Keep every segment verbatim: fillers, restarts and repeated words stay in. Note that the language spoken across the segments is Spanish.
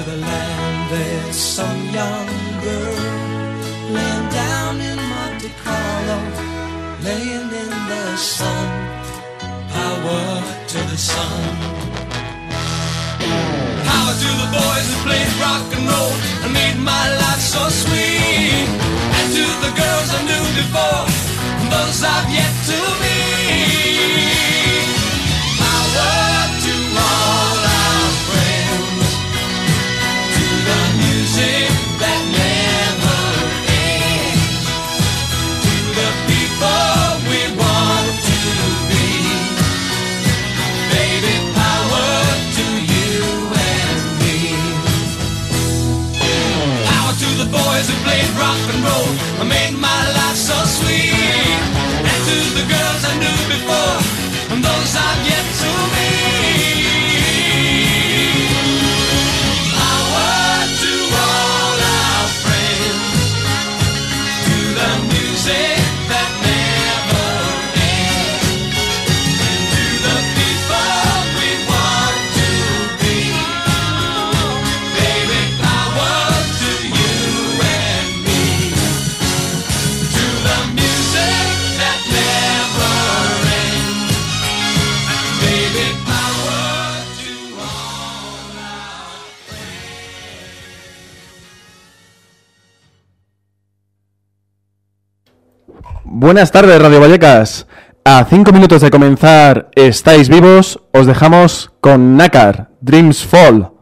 the land there's some young girl laying down in Monte Carlo, laying in the sun. Power to the sun. Power to the boys who played rock and roll and made my life so sweet. And to the girls I knew before, and those I've yet to meet. Power to all our friends, to the music that never ends, to the people we want to be. Baby, power to you and me. Power to the boys who played rock and roll and made my life so sweet. And to the girls I knew before, and those I've yet to meet. Power to all our friends, to the music that never ends, to the people we want to be. Baby, power to you and me, to the music that never ends. Baby, power to all our Buenas tardes, Radio Vallecas. A cinco minutos de comenzar Estáis Vivos, os dejamos con Nácar, Dreams Fall.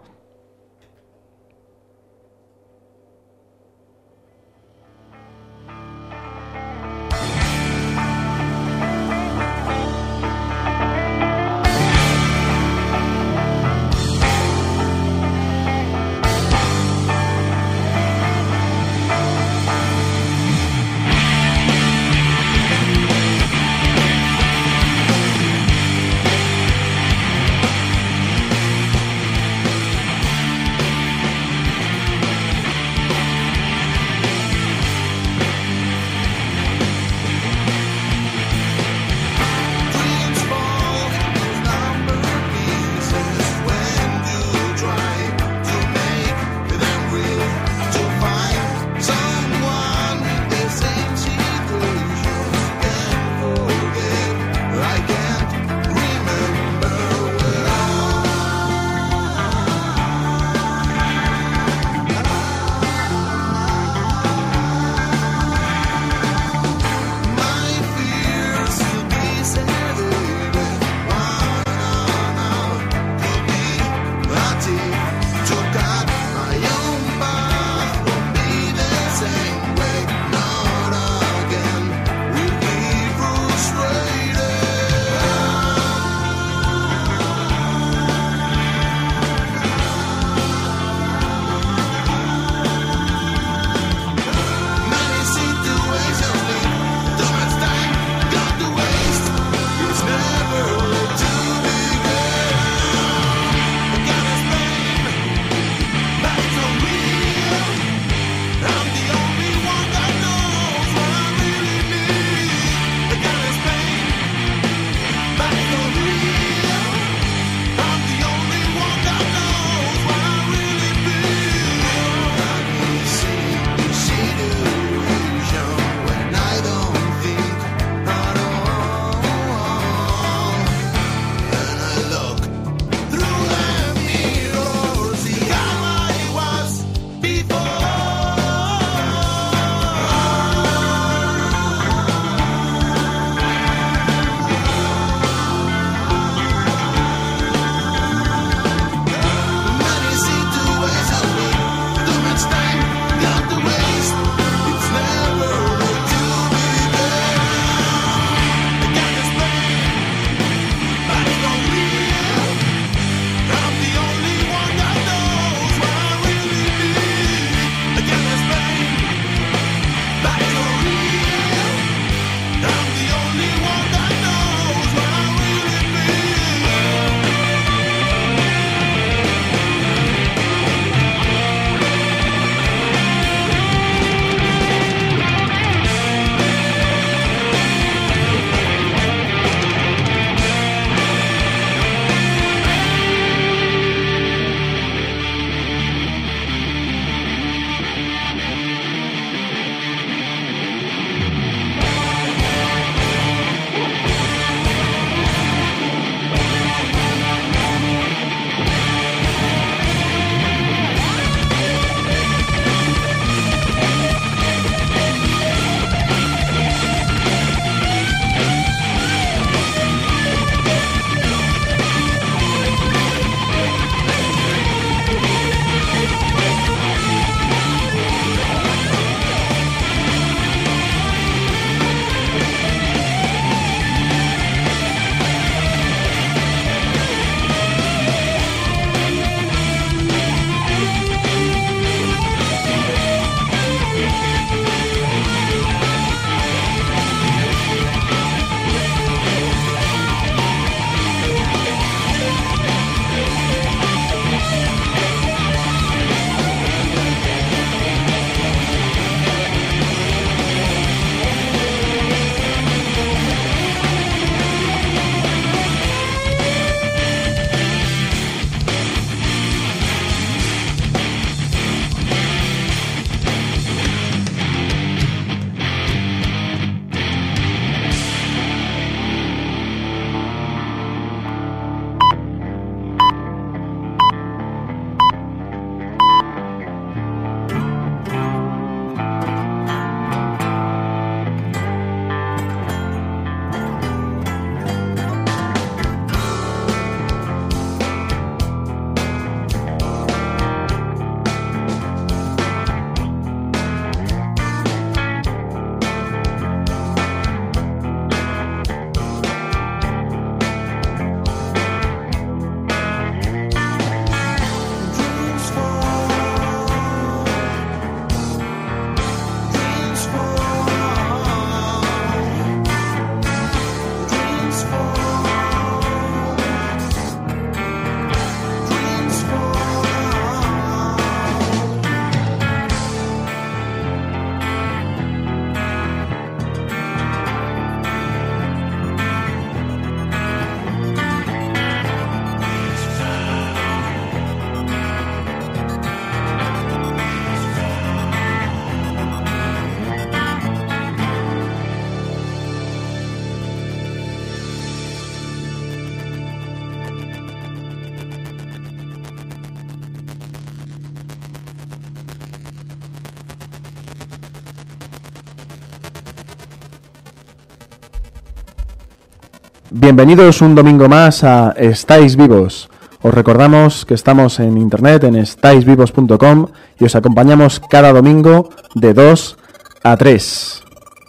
Bienvenidos un domingo más a Estáis Vivos. Os recordamos que estamos en internet en estáis vivos punto com y os acompañamos cada domingo de dos a tres.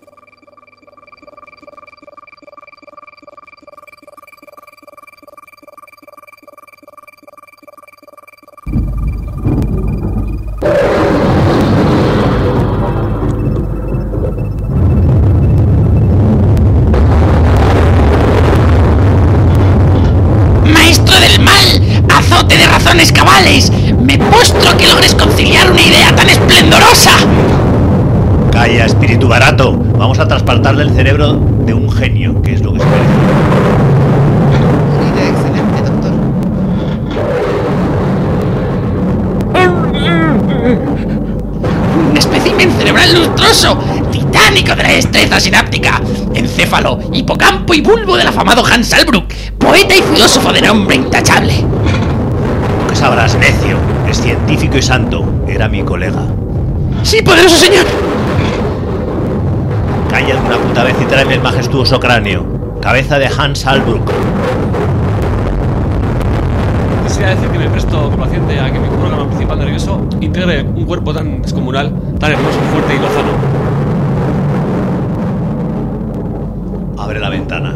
Cabales, me postro que logres conciliar una idea tan esplendorosa. Calla, espíritu barato. Vamos a trasplantarle el cerebro de un genio, que es lo que se merece. Una idea excelente, doctor. Un espécimen cerebral lustroso, titánico de la destreza sináptica, encéfalo, hipocampo y bulbo del afamado Hans Salbruck, poeta y filósofo de nombre intachable. ¿Qué sabrás, necio? Es científico y santo. Era mi colega. ¡Sí, poderoso señor! Calla de una puta vez y tráeme el majestuoso cráneo. Cabeza de Hans Salbruck. Quisiera decir que me presto complaciente a que mi órgano principal nervioso integre un cuerpo tan descomunal, tan hermoso, fuerte y lozano. Abre la ventana.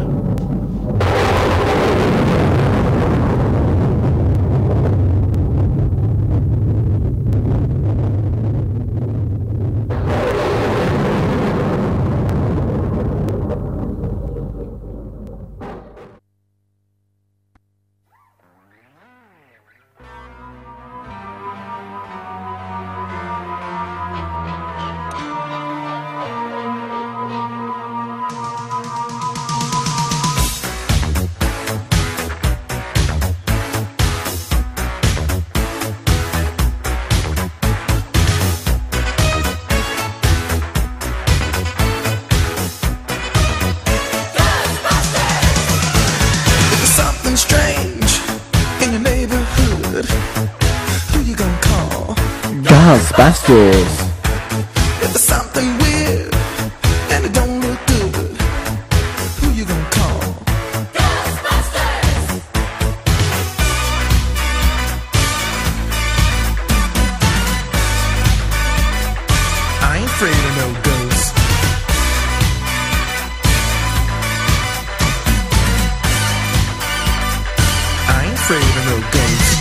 Ghostbusters. If there's something weird and it don't look good, who you gonna call? Ghostbusters! I ain't afraid of no ghosts. I ain't afraid of no ghosts.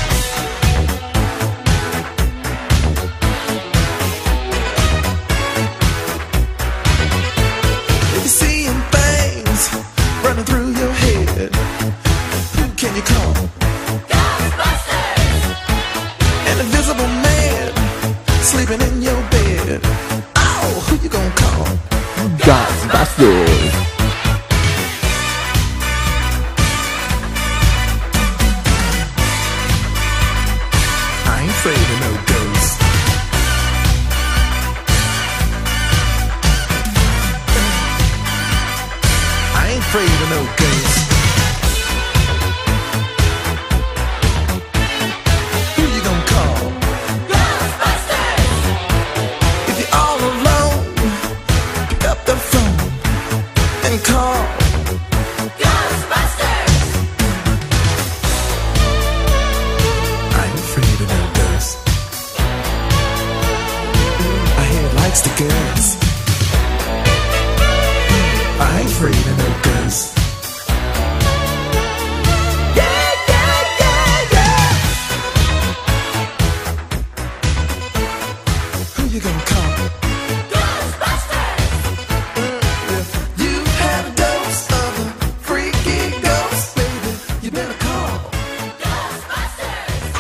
Ghostbusters. I ain't afraid of no ghosts. I ain't afraid of no ghosts. Who you gonna call? Ghostbusters! If you're all alone, pick up the phone and call Ghostbusters! I ain't afraid of no ghosts. I hear it likes the girls. I ain't afraid of no ghosts. Yeah, yeah, yeah, yeah. Who you gonna call? Ghostbusters! If you had a dose of a freaky ghost, baby, you better call Ghostbusters!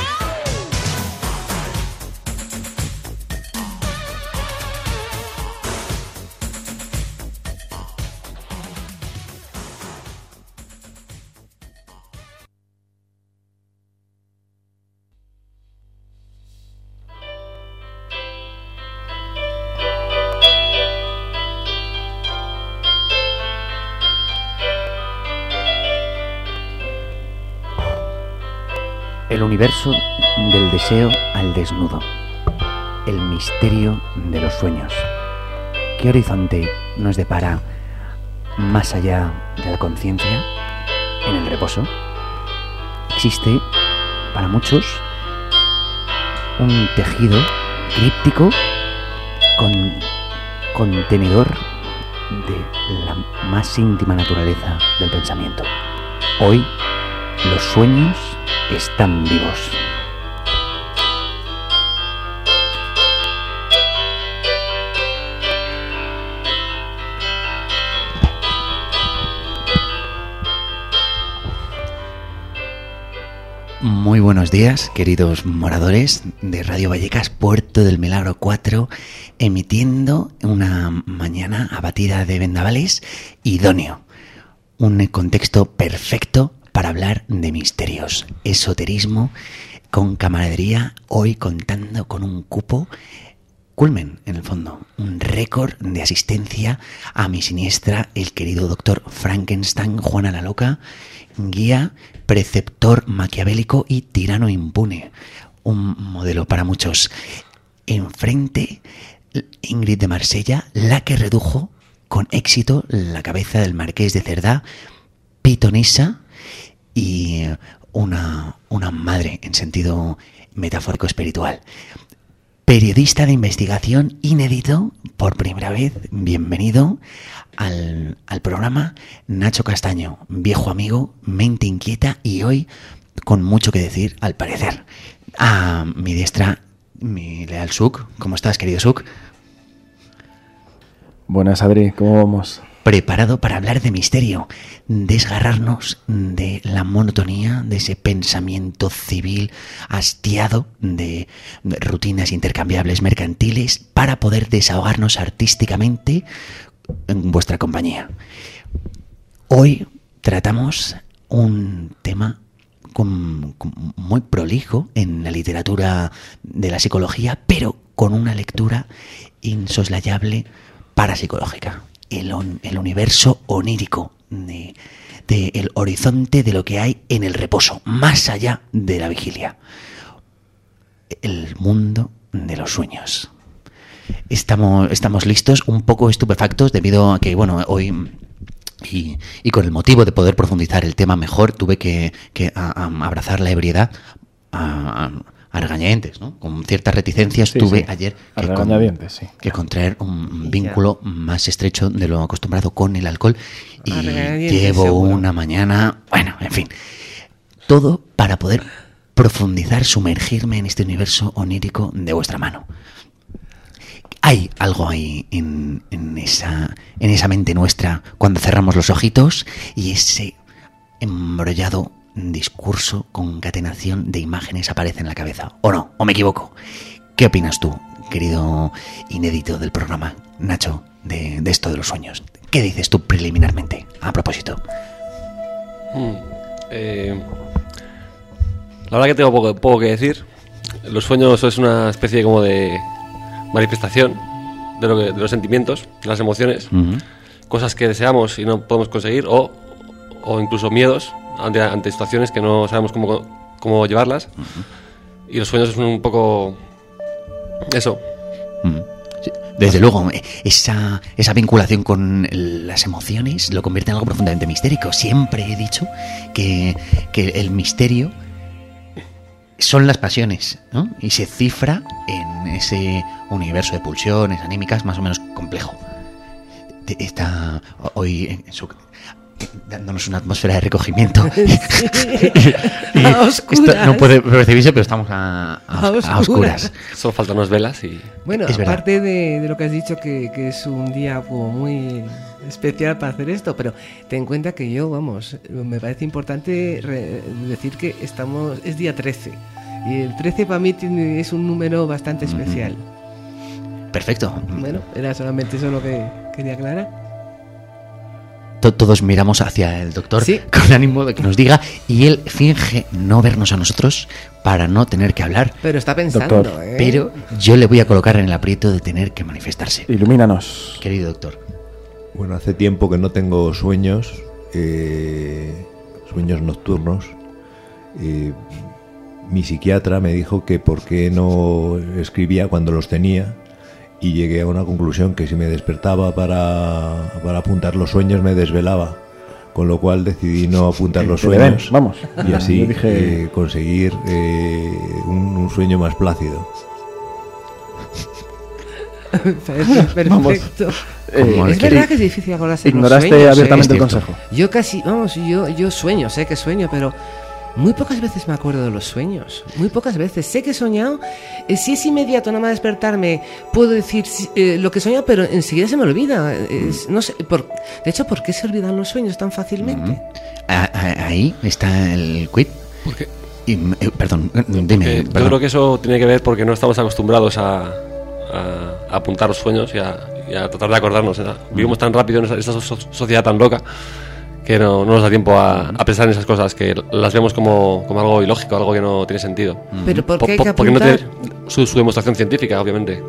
El universo del deseo al desnudo. El misterio de los sueños. ¿Qué horizonte nos depara más allá de la conciencia, en el reposo, existe para muchos un tejido críptico con contenedor de la más íntima naturaleza del pensamiento. Hoy los sueños están vivos. Muy buenos días, queridos moradores de Radio Vallecas, Puerto del Milagro cuatro, emitiendo una mañana abatida de vendavales idóneo. Un contexto perfecto para hablar de misterios, esoterismo, con camaradería, hoy contando con un cupo culmen, en el fondo, un récord de asistencia a mi siniestra, el querido doctor Frankenstein, Juana la Loca, guía, preceptor maquiavélico y tirano impune. Un modelo para muchos. Enfrente, Ingrid de Marsella, la que redujo con éxito la cabeza del marqués de Cerdá, pitonisa y una, una madre en sentido metafórico espiritual. Periodista de investigación inédito, por primera vez, bienvenido al, al programa, Nacho Castaño, viejo amigo, mente inquieta y hoy con mucho que decir, al parecer. A mi diestra, mi leal Suk. ¿Cómo estás, querido Suk? Buenas, Adri, ¿cómo vamos? Preparado para hablar de misterio, desgarrarnos de la monotonía, de ese pensamiento civil hastiado, de rutinas intercambiables mercantiles, para poder desahogarnos artísticamente en vuestra compañía. Hoy tratamos un tema con, con muy prolijo en la literatura de la psicología, pero con una lectura insoslayable parapsicológica. El, on, el universo onírico, de, de el horizonte de lo que hay en el reposo, más allá de la vigilia. El mundo de los sueños. Estamos, estamos listos, un poco estupefactos, debido a que, bueno, hoy, y, y con el motivo de poder profundizar el tema mejor, tuve que, que a, a abrazar la ebriedad a, a, a regañadientes, ¿no? Con ciertas reticencias sí, tuve sí. ayer que, con, sí. que contraer un vínculo más estrecho de lo acostumbrado con el alcohol y llevo seguro. Una mañana, bueno, en fin, todo para poder profundizar, sumergirme en este universo onírico de vuestra mano. Hay algo ahí en, en esa en esa mente nuestra cuando cerramos los ojitos y ese embrollado discurso, concatenación de imágenes aparece en la cabeza. ¿O no? ¿O me equivoco? ¿Qué opinas tú, querido inédito del programa, Nacho, de, de esto de los sueños? ¿Qué dices tú preliminarmente a propósito? Hmm, eh, la verdad que tengo poco, poco que decir. Los sueños es una especie como de manifestación de, lo que, de los sentimientos, de las emociones, uh-huh. Cosas que deseamos y no podemos conseguir, o, o incluso miedos ante, ante situaciones que no sabemos cómo, cómo llevarlas. Uh-huh. Y los sueños es un poco eso. Uh-huh. Sí, desde luego, esa, esa vinculación con las emociones lo convierte en algo profundamente mistérico. Siempre he dicho que, que el misterio son las pasiones, ¿no? Y se cifra en ese universo de pulsiones anímicas más o menos complejo. Está hoy en su, dándonos una atmósfera de recogimiento. Sí. y, y a oscuras. Esto no puede percibirse, pero estamos a, a, a, oscuras. a oscuras. Solo faltan unas velas y... Bueno, es aparte de, de lo que has dicho, que, que es un día como muy especial para hacer esto, pero ten en cuenta que yo, vamos, me parece importante re- decir que estamos es día trece. Y el trece para mí tiene, es un número bastante especial. Mm-hmm. Perfecto. Bueno, era solamente eso lo que quería aclarar. Todos miramos hacia el doctor, ¿sí?, con ánimo de que nos diga, y él finge no vernos a nosotros para no tener que hablar. Pero está pensando, doctor, ¿eh? Pero yo le voy a colocar en el aprieto de tener que manifestarse. Ilumínanos, querido doctor. Bueno, hace tiempo que no tengo sueños, eh, sueños nocturnos. Eh, mi psiquiatra me dijo que por qué no escribía cuando los tenía, y llegué a una conclusión, que si me despertaba para, para apuntar los sueños me desvelaba, con lo cual decidí no apuntar los Que le den, sueños, vamos. y así Yo dije- eh, conseguir eh, un, un sueño más plácido. Perfecto. Vamos. Eh, Como Es el que- verdad que es difícil acordarse de los ignoraste sueños, ¿eh? abiertamente el Es cierto. consejo. Yo casi, vamos, yo, yo sueño, sé que sueño, pero muy pocas veces me acuerdo de los sueños. Muy pocas veces. Sé que he soñado. eh, si es inmediato, nada más despertarme, puedo decir si- eh, lo que he soñado, pero enseguida se me olvida. Es- no sé, por, de hecho, ¿por qué se olvidan los sueños tan fácilmente? A- a- ahí está el quid. ¿Por qué? Y, eh, perdón, dime. Porque yo perdón. creo que eso tiene que ver porque no estamos acostumbrados a, a- a apuntar los sueños y a, y a tratar de acordarnos. ¿no? Vivimos tan rápido en esta, esta so- sociedad tan loca que no, no nos da tiempo a, a pensar en esas cosas, que las vemos como, como algo ilógico, algo que no tiene sentido. Pero ¿por Po- qué hay po- que porque no apuntar? tiene su, su demostración científica, obviamente.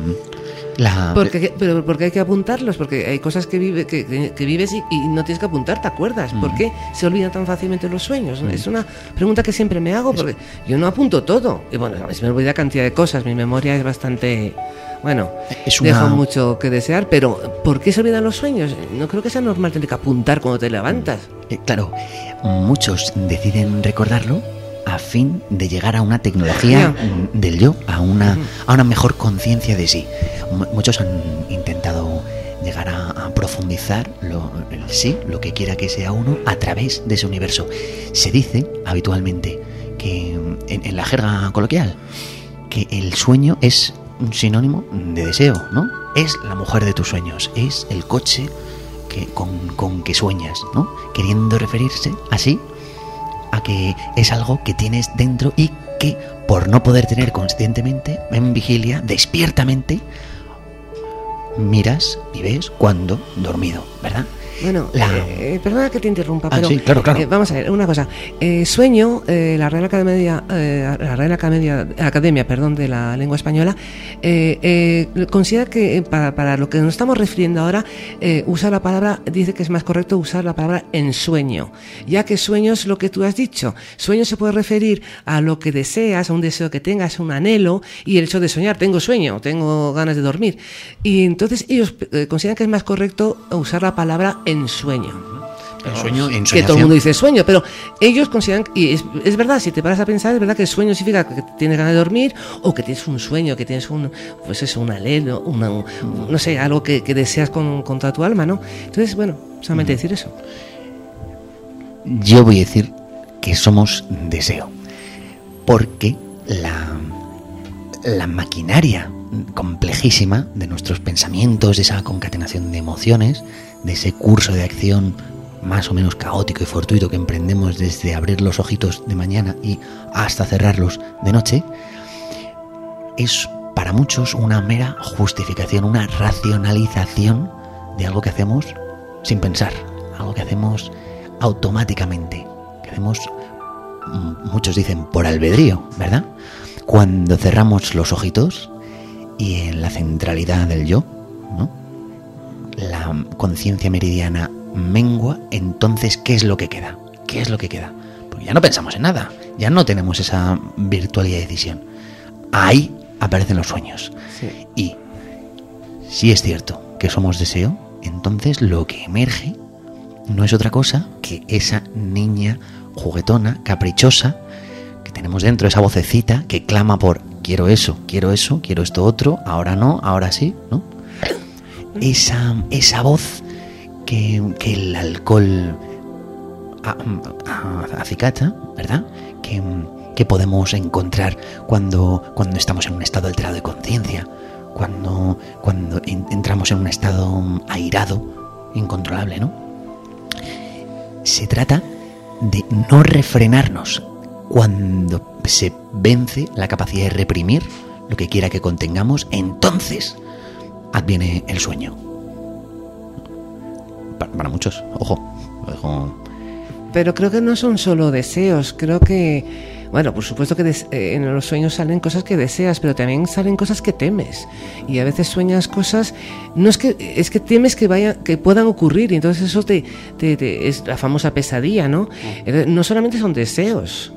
La- Porque, pero porque hay que apuntarlos, porque hay cosas que, vive, que, que- que vives y, y no tienes que apuntar, ¿te acuerdas? ¿Por qué se olvidan tan fácilmente los sueños? Es una pregunta que siempre me hago, porque yo no apunto todo. Y bueno, a veces me olvida cantidad de cosas, mi memoria es bastante... Bueno, Es una- deja mucho que desear, pero ¿por qué se olvidan los sueños? No creo que sea normal tener que apuntar cuando te levantas. Eh, claro, muchos deciden recordarlo a fin de llegar a una tecnología mm, del yo, a una, a una mejor conciencia de sí. Mu- Muchos han intentado llegar a, a profundizar lo, el sí, lo que quiera que sea uno, a través de ese universo. Se dice habitualmente que mm, en, en la jerga coloquial que el sueño es un sinónimo de deseo, ¿no? Es la mujer de tus sueños, es el coche que, con, con que sueñas, ¿no? Queriendo referirse así a que es algo que tienes dentro y que, por no poder tener conscientemente, en vigilia, despiertamente, miras y ves cuando dormido, ¿verdad? Bueno, La- eh, perdona que te interrumpa, Ah, pero sí, claro, claro. eh, vamos a ver una cosa. Eh, sueño, eh, la Real Academia, eh, la Real Academia, Academia, perdón, de la lengua española, eh, eh, considera que eh, para, para lo que nos estamos refiriendo ahora, eh, usa la palabra, dice que es más correcto usar la palabra ensueño, ya que sueño es lo que tú has dicho. Sueño se puede referir a lo que deseas, a un deseo que tengas, a un anhelo, y el hecho de soñar, tengo sueño, tengo ganas de dormir. Y entonces ellos eh, consideran que es más correcto usar la palabra ensueño. El sueño, Que todo el mundo dice sueño, pero ellos consideran, y es, es verdad, si te paras a pensar, es verdad que el sueño significa que tienes ganas de dormir o que tienes un sueño, que tienes un, pues eso, un alelo, una, un- no sé, algo que, que deseas con, contra tu alma, ¿no? Entonces, bueno, solamente decir eso. Yo voy a decir que somos deseo, porque la, la maquinaria complejísima de nuestros pensamientos, de esa concatenación de emociones, de ese curso de acción más o menos caótico y fortuito que emprendemos desde abrir los ojitos de mañana y hasta cerrarlos de noche, es para muchos una mera justificación, una racionalización de algo que hacemos sin pensar, algo que hacemos automáticamente, que hacemos, mm, muchos dicen, por albedrío, ¿verdad? Cuando cerramos los ojitos y en la centralidad del yo, ¿no?, la conciencia meridiana mengua, entonces, ¿qué es lo que queda? ¿Qué es lo que queda? Porque ya no pensamos en nada, ya no tenemos esa virtualidad de decisión. Ahí aparecen los sueños. Sí. Y si es cierto que somos deseo, entonces lo que emerge no es otra cosa que esa niña juguetona, caprichosa, que tenemos dentro, esa vocecita que clama por quiero eso, quiero eso, quiero esto otro, ahora no, ahora sí, ¿no? Esa, esa voz que, que el alcohol a- a- acicata, ¿verdad? Que, que podemos encontrar cuando, cuando estamos en un estado alterado de conciencia, cuando, cuando en- entramos en un estado airado, incontrolable, ¿no? Se trata de no refrenarnos cuando se vence la capacidad de reprimir lo que quiera que contengamos, entonces adviene el sueño. Para, para muchos, ojo, ojo. Pero creo que no son solo deseos, creo que, bueno, por supuesto que des- eh, en los sueños salen cosas que deseas, pero también salen cosas que temes. Y a veces sueñas cosas, no es que, es que temes que vayan, que puedan ocurrir, y entonces eso te, te- te- es la famosa pesadilla, ¿no? Eh, No solamente son deseos.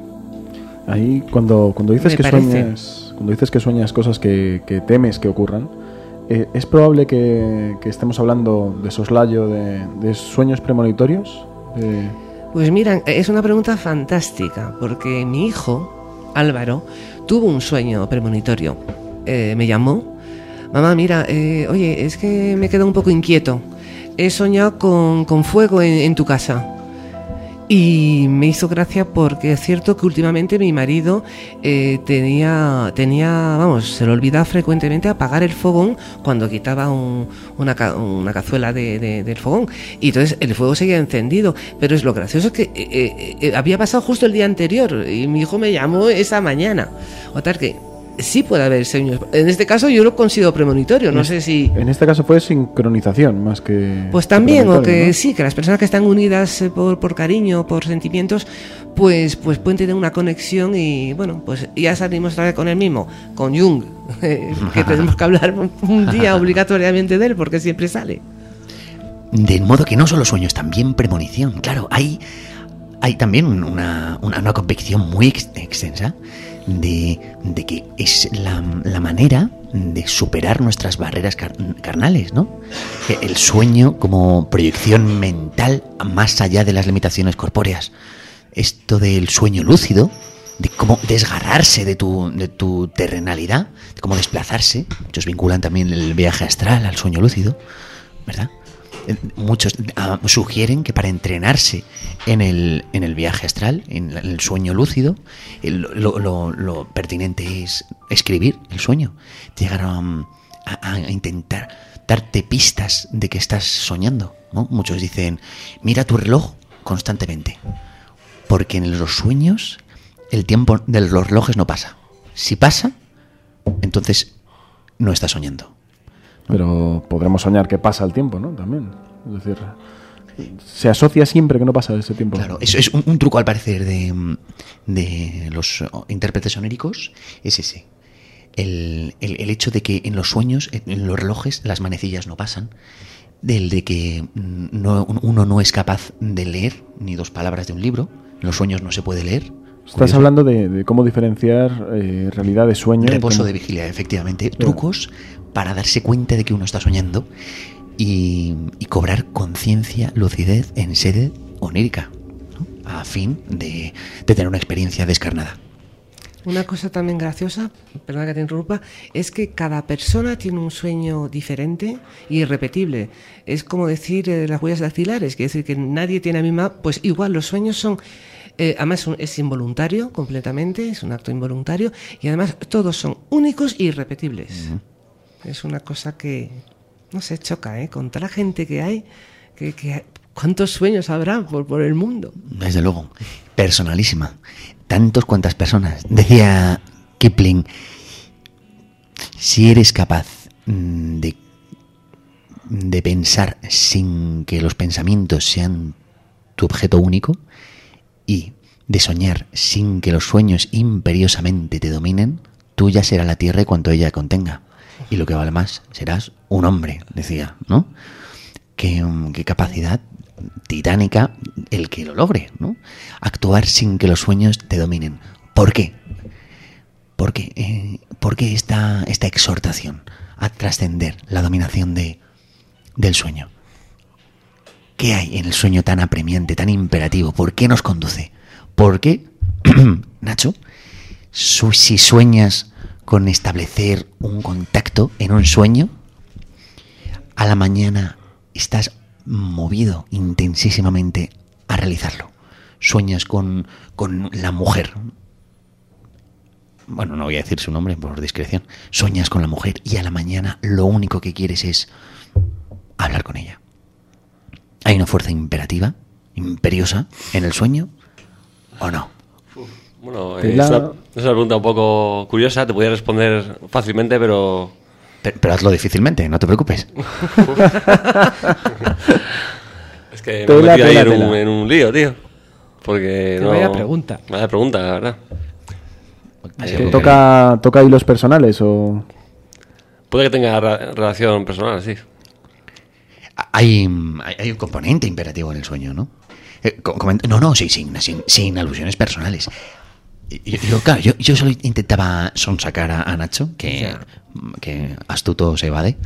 Ahí cuando, cuando dices Me que parece. sueñas, cuando dices que sueñas cosas que, que temes que ocurran, Eh, ¿Es probable que, que estemos hablando de soslayo, de, de sueños premonitorios? Eh... Pues mira, es una pregunta fantástica, porque mi hijo, Álvaro, tuvo un sueño premonitorio. Eh, me llamó, mamá, mira, eh, oye, es que me quedo un poco inquieto. He soñado con, con fuego en, en tu casa. Y me hizo gracia porque es cierto que últimamente mi marido eh, tenía, tenía, vamos, se le olvidaba frecuentemente apagar el fogón cuando quitaba un, una, ca- una cazuela de, de, del fogón. Y entonces el fuego seguía encendido. Pero es lo gracioso es que eh, eh, había pasado justo el día anterior y mi hijo me llamó esa mañana. O tal que sí puede haber sueños. En este caso yo lo considero premonitorio. No sé si... En este caso fue sincronización más que... Pues también, o que ¿no? sí, que las personas que están unidas eh, por, por cariño, por sentimientos, pues, pues pueden tener una conexión y bueno, pues ya salimos otra vez con el mismo, con Jung, eh, que tenemos que hablar un día obligatoriamente de él porque siempre sale. De modo que no solo sueños, también premonición. Claro, hay, hay también una, una, una convicción muy ex- extensa de, de que es la, la manera de superar nuestras barreras car- carnales, ¿no? El sueño como proyección mental más allá de las limitaciones corpóreas. Esto del sueño lúcido, de cómo desgarrarse de tu, de tu terrenalidad, de cómo desplazarse. Muchos vinculan también el viaje astral al sueño lúcido, ¿verdad? Muchos uh, sugieren que para entrenarse en el, en el viaje astral, en el sueño lúcido, el, lo, lo, lo pertinente es escribir el sueño, llegar a, a, a intentar darte pistas de que estás soñando, ¿no? Muchos dicen, mira tu reloj constantemente, porque en los sueños el tiempo de los relojes no pasa. Si pasa, entonces no estás soñando. Pero podremos soñar que pasa el tiempo, ¿no? También. Es decir, se asocia siempre que no pasa ese tiempo. Claro, eso es un, un truco al parecer de, de los intérpretes oníricos, es ese. El, el, el hecho de que en los sueños, en los relojes, las manecillas no pasan. Del de que no, uno no es capaz de leer ni dos palabras de un libro. En los sueños no se puede leer. Estás Curioso. hablando de, de cómo diferenciar eh, realidad de sueño. Reposo cómo... de vigilia, efectivamente. Claro. Trucos para darse cuenta de que uno está soñando y, y cobrar conciencia, lucidez en sede onírica, ¿no? A fin de, de tener una experiencia descarnada. Una cosa también graciosa, perdona que te interrumpa, es que cada persona tiene un sueño diferente y irrepetible. Es como decir eh, las huellas dactilares, quiere decir que nadie tiene la misma... Pues igual, los sueños son... Eh, además es involuntario completamente, es un acto involuntario y además todos son únicos e irrepetibles. Uh-huh. Es una cosa que, no sé, choca, ¿eh? Con toda la gente que hay, que, que ¿cuántos sueños habrá por, por el mundo? Desde luego, personalísima. Tantos cuantas personas. Decía Kipling, si eres capaz de, de pensar sin que los pensamientos sean tu objeto único y de soñar sin que los sueños imperiosamente te dominen, tuya será la tierra y cuanto ella contenga. Y lo que vale más, serás un hombre, decía, ¿no? Qué, qué capacidad titánica el que lo logre, ¿no? Actuar sin que los sueños te dominen. ¿Por qué? Porque, eh, ¿por qué esta, esta exhortación a trascender la dominación de, del sueño? ¿Qué hay en el sueño tan apremiante, tan imperativo? ¿Por qué nos conduce? ¿Por qué, Nacho, su, si sueñas con establecer un contacto en un sueño, a la mañana estás movido intensísimamente a realizarlo? Sueñas con, con la mujer. Bueno, no voy a decir su nombre por discreción. Sueñas con la mujer y a la mañana lo único que quieres es hablar con ella. ¿Hay una fuerza imperativa, imperiosa, en el sueño o no? Bueno, eh, es, una, es una pregunta un poco curiosa, te podría responder fácilmente, pero... Pero, pero hazlo difícilmente, no te preocupes. Es que Tela, me he metido ahí tela, en un, tela. en un lío, tío. Porque Que no... vaya pregunta. Vaya pregunta, la verdad. Así ¿Te que- toca, toca hilos personales o...? Puede que tenga ra- relación personal, sí. Hay, hay, hay un componente imperativo en el sueño, ¿no? Eh, co- coment- no, no, sí, sin, sin, sin alusiones personales. Yo, yo, claro, yo, yo solo intentaba sonsacar a, a Nacho, que, Ya. que astuto se evade.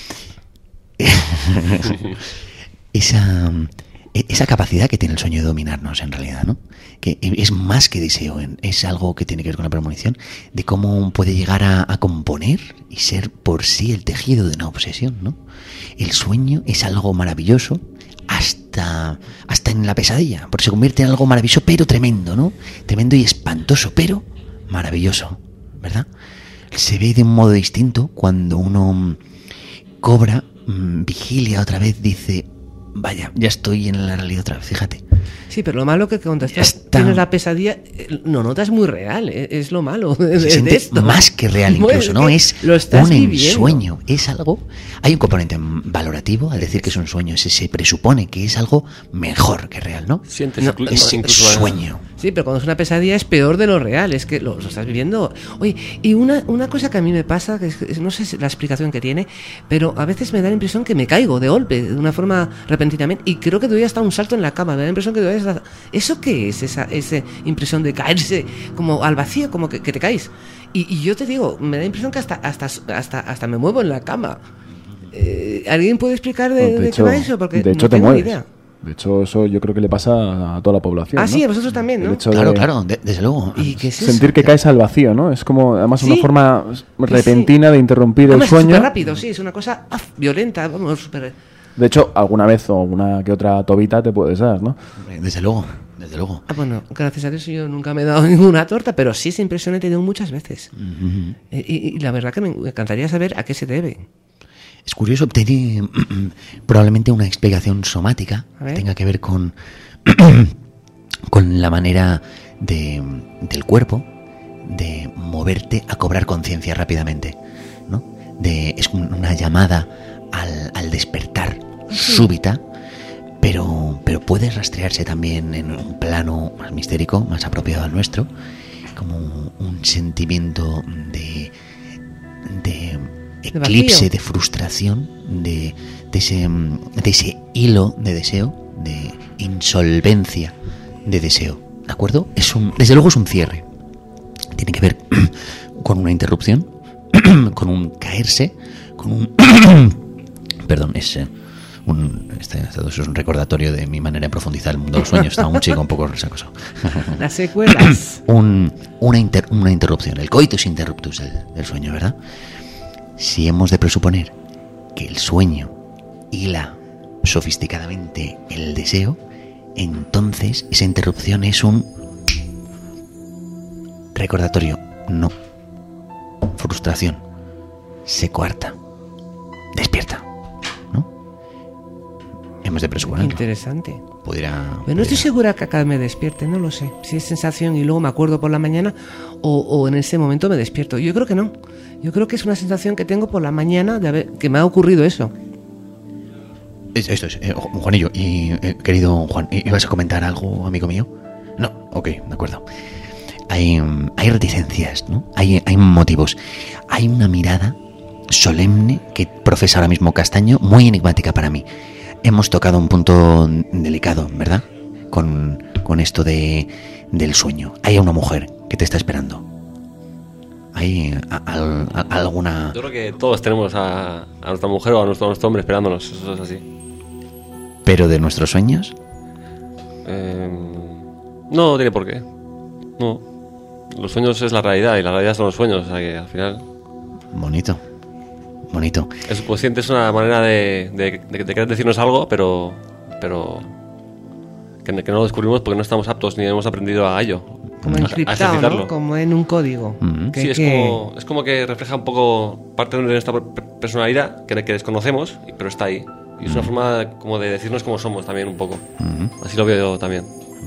esa, esa capacidad que tiene el sueño de dominarnos en realidad, ¿no? Que es más que deseo, es algo que tiene que ver con la premonición, de cómo puede llegar a, a componer y ser por sí el tejido de una obsesión, ¿no? El sueño es algo maravilloso hasta, hasta en la pesadilla, porque se convierte en algo maravilloso pero tremendo, ¿no? Tremendo y espantoso, pero maravilloso, ¿verdad? Se ve de un modo distinto cuando uno cobra, mmm, vigilia otra vez, dice, vaya, ya estoy en la realidad otra vez, fíjate. Sí, pero lo malo que cuando estás, Está- tienes la pesadilla, eh, no notas muy real, eh, es lo malo de, Se de siente esto. más que real Bueno, incluso, ¿no? que Es lo estás un viviendo. ensueño, es algo... Hay un componente valorativo al decir que es un sueño, se, se presupone que es algo mejor que real, ¿no? Sientes No, inclu- Es incluso sueño. Sí, pero cuando es una pesadilla es peor de lo real, es que lo, lo estás viviendo. Oye, y una, una cosa que a mí me pasa, que es- es- no sé si la explicación que tiene, pero a veces me da la impresión que me caigo de golpe, de una forma repentinamente, y creo que doy hasta un salto en la cama, me da la impresión que doy hasta... ¿Eso qué es, esa, esa impresión de caerse como al vacío, como que, que te caes? Y, y yo te digo, me da la impresión que hasta, hasta, hasta, hasta me muevo en la cama. Eh, ¿Alguien puede explicar de, de de hecho, qué va eso? Porque de hecho no te tengo ni mueves. idea. De hecho, eso yo creo que le pasa a toda la población. Ah, ¿no? sí, a vosotros también, El ¿no? hecho Claro, de claro, de- desde luego. ¿Y qué es eso? sentir que caes al vacío, ¿no? Es como, además, una Sí. forma repentina de interrumpir Además, el sueño. súper rápido, sí, es una cosa af, violenta, vamos, súper... De hecho, alguna vez o una que otra tobita te puedes dar, ¿no? Hombre, Desde luego, desde luego. Ah, bueno, gracias a Dios yo nunca me he dado ninguna torta, pero sí esa impresión he tenido muchas veces. Ujú. Eh, Y, y la verdad que me encantaría saber a qué se debe. Es curioso, tiene probablemente una explicación somática, A ver. tenga que ver con, con la manera de, del cuerpo de moverte a cobrar conciencia rápidamente, ¿no? De, es un- una llamada al, al despertar súbita, pero, pero puede rastrearse también en un plano más mistérico, más apropiado al nuestro, como un sentimiento de, de eclipse, vacío. de frustración, de, de, ese, de ese hilo de deseo, de insolvencia de deseo, ¿de acuerdo? Es un, desde luego es un cierre. Tiene que ver con una interrupción, con un caerse, con un... Perdón, es eh, un, este, esto es un recordatorio de mi manera de profundizar el mundo de los sueños. Estaba un chico un poco resacoso. Las secuelas. un, una, inter- una interrupción, el coitus interruptus del, del sueño, ¿verdad? Si hemos de presuponer que el sueño hila sofisticadamente el deseo, entonces esa interrupción es un recordatorio, no, frustración, se coarta, despierta, ¿no? Hemos de presuponerlo. Interesante. Pudiera, Pero no estoy pudiera- segura que acá me despierte, no lo sé. Si es sensación y luego me acuerdo por la mañana o, o en ese momento me despierto. Yo creo que no. Yo creo que es una sensación que tengo por la mañana de haber, que me ha ocurrido eso. Es- Esto es, eh, Juanillo, y eh, querido Juan, ¿ibas a comentar algo, amigo mío? No, ok, de acuerdo. Hay, mm, hay reticencias, ¿no? Hay, hay motivos. Hay una mirada solemne que profesa ahora mismo Castaño, muy enigmática para mí. Hemos tocado un punto delicado, ¿verdad? Con, con esto de, del sueño. Hay una mujer que te está esperando. Hay a- a- a- alguna... Yo creo que todos tenemos a, a nuestra mujer o a nuestro, a nuestro hombre esperándonos. Eso es así. Pero de nuestros sueños... Eh, no tiene por qué. No. Los sueños es la realidad y la realidad son los sueños. O sea que al final. Bonito. Bonito. El subconsciente es una manera de, de, de, de querer decirnos algo, pero. pero que, que no lo descubrimos porque no estamos aptos ni hemos aprendido a ello. Como A- a encriptado, ejercitarlo. ¿no? Como en un código. Mm. Que- Sí, es, que- como, es como que refleja un poco parte de nuestra pe- personalidad que, que desconocemos, pero está ahí. Y es una forma como de decirnos cómo somos también un poco. Ujú. Así lo veo yo también.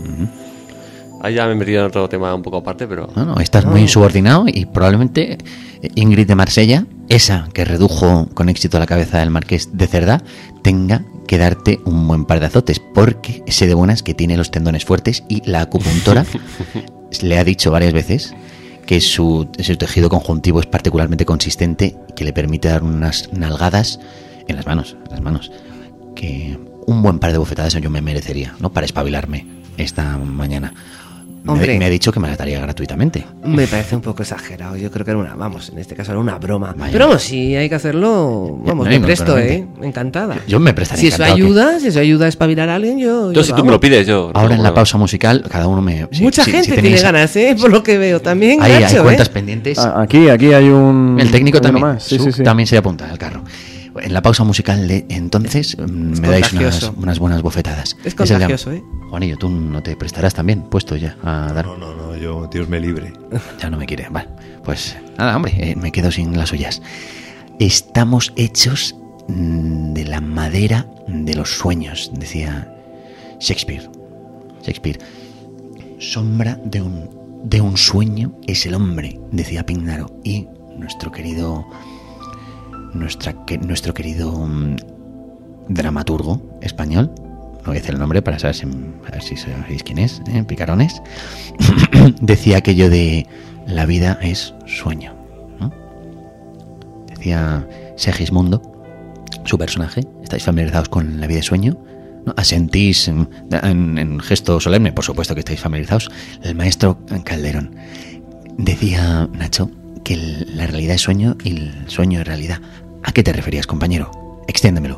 Ahí ya me he metido en otro tema un poco aparte, pero... No, no, estás muy insubordinado y probablemente Ingrid de Marsella, esa que redujo con éxito la cabeza del marqués de Cerdá, tenga que darte un buen par de azotes, porque sé de buenas que tiene los tendones fuertes y la acupuntora le ha dicho varias veces que su, su tejido conjuntivo es particularmente consistente y que le permite dar unas nalgadas en las manos, en las manos, que un buen par de bofetadas yo me merecería, ¿no? Para espabilarme esta mañana. Hombre. Me, me ha dicho que me las daría gratuitamente. Me parece un poco exagerado. Yo creo que era una, vamos, en este caso era una broma. Vaya. Pero vamos, si hay que hacerlo, vamos, No, me no, presto, pero ¿eh? Encantada. Yo me prestaría Si eso encantado que- ayuda, si eso ayuda a espabilar a alguien, yo. Yo, yo si lo tú me hago. lo pides, yo. Ahora en la no- pausa musical, cada uno me... sí, Mucha sí, gente si tiene tenéis- ganas, ¿eh? Por lo que veo. También, Ahí hay Nacho, cuentas ¿eh? pendientes. Ah, Aquí, aquí hay un. El técnico uno también. más. Sí, Su sí, sí. también se apunta al carro. En la pausa musical de entonces mm, Es me dais unas, contagioso. unas buenas bofetadas. Es el contagioso, llam- ¿eh? Juanillo, tú no te prestarás también, puesto ya a dar. No, no, no, yo, Dios me libre. Ya no me quiere. Vale, pues nada, hombre, eh, me quedo sin las suyas. Estamos hechos mm, de la madera de los sueños, decía Shakespeare. Shakespeare. Sombra de un, de un sueño es el hombre, decía Píndaro. Y nuestro querido, nuestra, que, nuestro querido mm, dramaturgo español, no voy a decir el nombre para saber si, a ver si sabéis quién es, ¿eh? Picarones, decía aquello de la vida es sueño, ¿no? Decía Segismundo, su personaje. ¿Estáis familiarizados con la vida es sueño? ¿No? ¿Asentís en, en, en gesto solemne? Por supuesto que estáis familiarizados. El maestro Calderón. Decía Nacho que el- la realidad es sueño y el sueño es realidad. ¿A qué te referías, compañero? Extiéndemelo.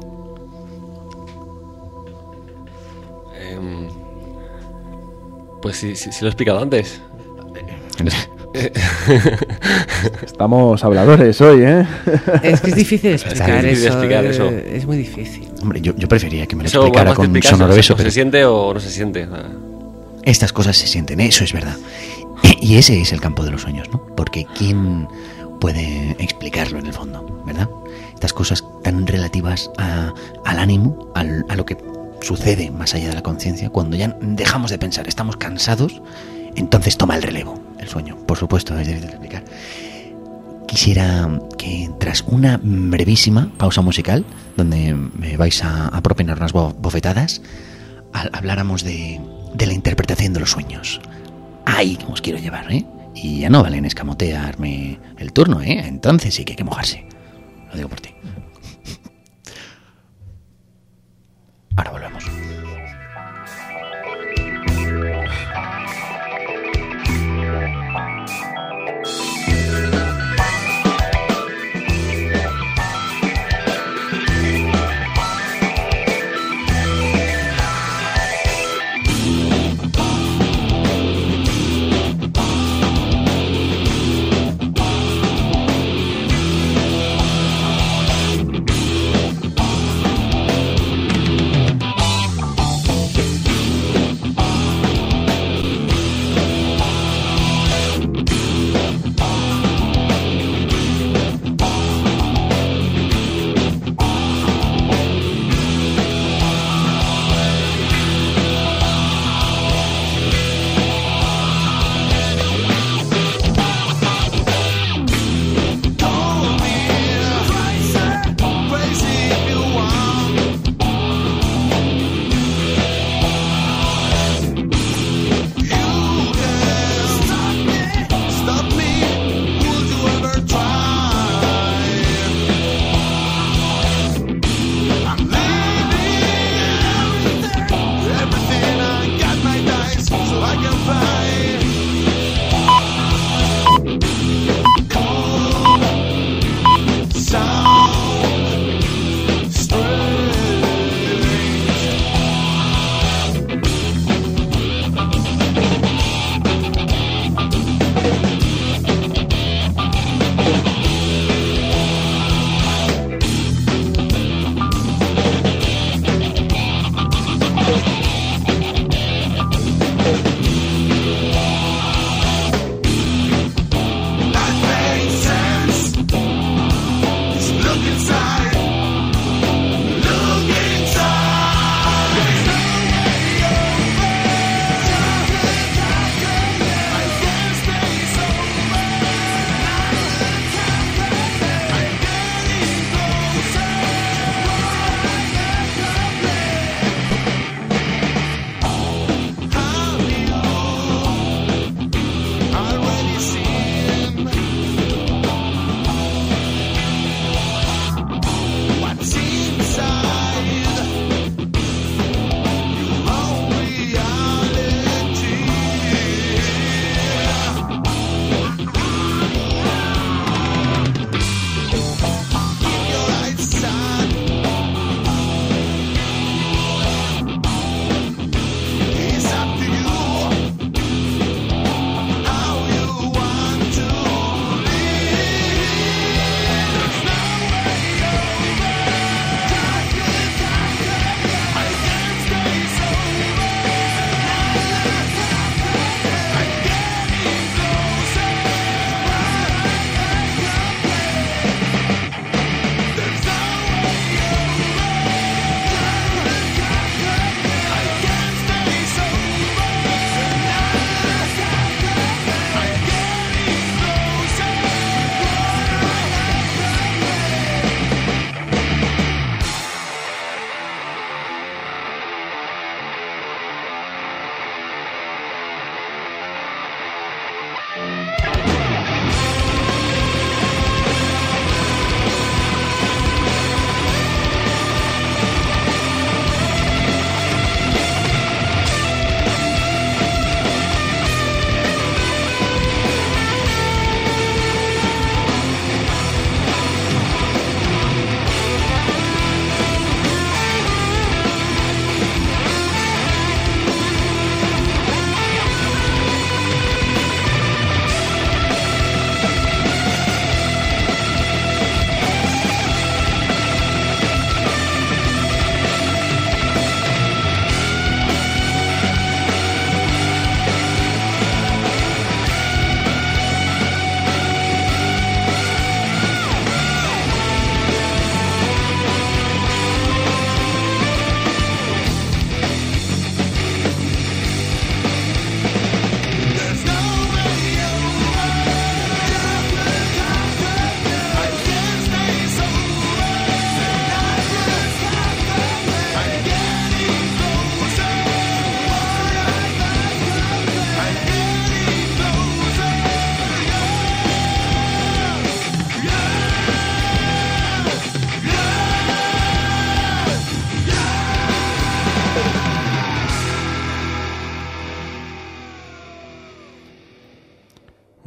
Em, pues sí, sí, sí lo he explicado antes. Estamos habladores hoy, ¿eh? Es que es difícil explicar, difícil eso, explicar eh, eso. Es muy difícil. Hombre, yo, yo prefería que me lo Eso explicara más que con explicar, sonoro o sea, beso, o pero se siente o no se siente. o sea, estas cosas se sienten, eso es verdad. Y ese es el campo de los sueños, ¿no? Porque ¿quién puede explicarlo en el fondo, verdad? Estas cosas tan relativas a- al ánimo, al- a lo que sucede más allá de la conciencia, cuando ya dejamos de pensar, estamos cansados, entonces toma el relevo, el sueño. Por supuesto, es difícil de explicar. Quisiera que tras una brevísima pausa musical, donde me vais a, a propinar unas bo- bofetadas, al- habláramos de, de la interpretación de los sueños. Ahí os quiero llevar, ¿eh? Y ya no valen escamotearme el turno, ¿eh? Entonces sí que hay que mojarse. Lo digo por ti. Ahora volvemos. Thank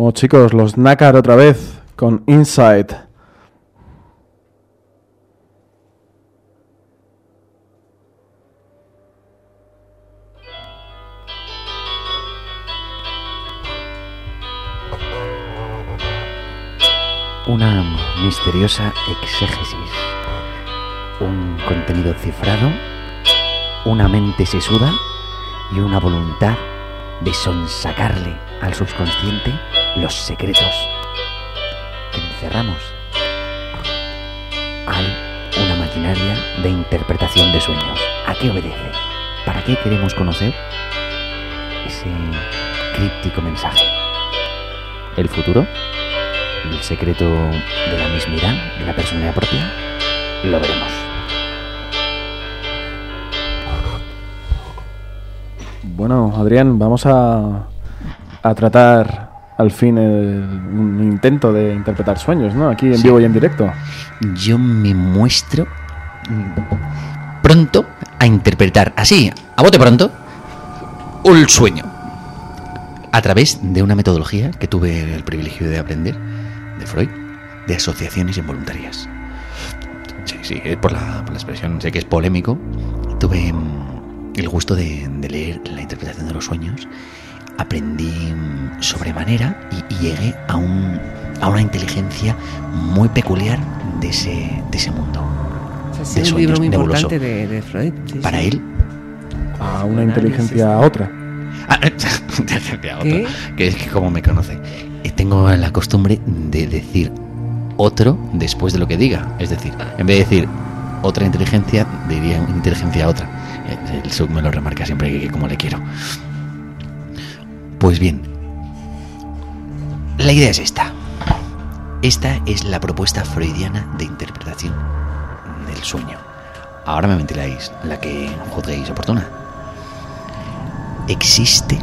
Vamos, chicos, los Nácar otra vez con Inside. Una misteriosa exégesis, un contenido cifrado, una mente sesuda y una voluntad de sonsacarle al subconsciente los secretos que encerramos. Hay una maquinaria de interpretación de sueños. ¿A qué obedece? ¿Para qué queremos conocer ese críptico mensaje? ¿El futuro? ¿El secreto de la mismidad, de la personalidad propia? Lo veremos. Bueno, Adrián, vamos a, a tratar al fin el, un intento de interpretar sueños, ¿no? Aquí en Sí. vivo y en directo. Yo me muestro pronto a interpretar, así, a bote pronto, un sueño. A través de una metodología que tuve el privilegio de aprender de Freud, de asociaciones involuntarias. Sí, sí, por la, por la expresión, sé que es polémico. Tuve mm, el gusto de, de leer la interpretación de los sueños. Aprendí mm, sobremanera y, y llegué a, un, a una inteligencia muy peculiar de ese, de ese mundo. O sea, de es un sueños, libro muy nebuloso. importante de, de Freud. Sí, Para sí. él, A una Buen inteligencia a análisis. otra. ah, de otro, ¿Qué? que es que como me conoce, eh, tengo la costumbre de decir otro después de lo que diga. Es decir, en vez de decir otra inteligencia, diría inteligencia a otra. Eh, El sub me lo remarca siempre que, que como le quiero. Pues bien, la idea es esta. Esta es la propuesta freudiana de interpretación del sueño. Ahora me ventiláis la que juzguéis oportuna. Existe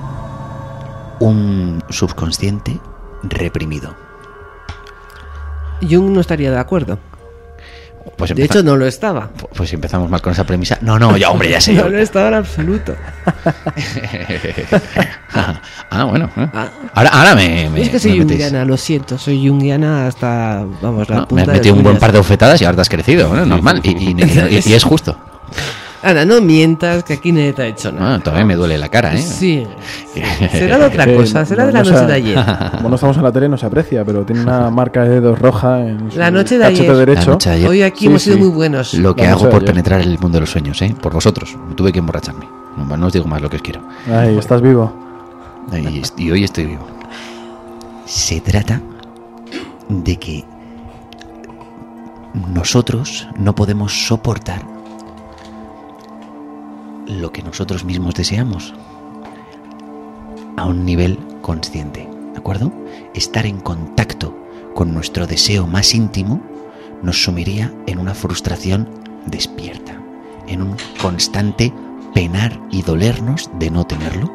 un subconsciente reprimido. Jung no estaría de acuerdo. Pues De empeza- hecho, no lo estaba. Pues si empezamos mal con esa premisa. No, no, ya hombre, ya sé yo. No lo estaba en absoluto. Ah, bueno. ¿eh? Ah. Ahora, ahora me, me, es que soy me metéis. junguiana, lo siento. Soy junguiana hasta, vamos, la No, me punta has de metido un buen uñas. par de bofetadas y ahora te has crecido, ¿eh? Normal. Y, y- y- y es justo. Ana, no mientas, que aquí nadie te ha hecho nada. Ah, todavía me duele la cara, ¿eh? Sí. Será de otra Eh, cosa, será no- de la no noche se- de ayer. Como no estamos en la tele no se aprecia, pero tiene una marca de dedos roja en su La noche de cachete ayer. derecho. La noche de ayer. Hoy aquí Sí, hemos sido sí. muy buenos. Lo que La hago noche de por ayer. penetrar el mundo de los sueños, ¿eh? Por vosotros. Tuve que emborracharme. No, no os digo más lo que os quiero. Ay, estás vivo. Y, est- y hoy estoy vivo. Se trata de que nosotros no podemos soportar lo que nosotros mismos deseamos a un nivel consciente, ¿de acuerdo? Estar en contacto con nuestro deseo más íntimo nos sumiría en una frustración despierta, en un constante penar y dolernos de no tenerlo.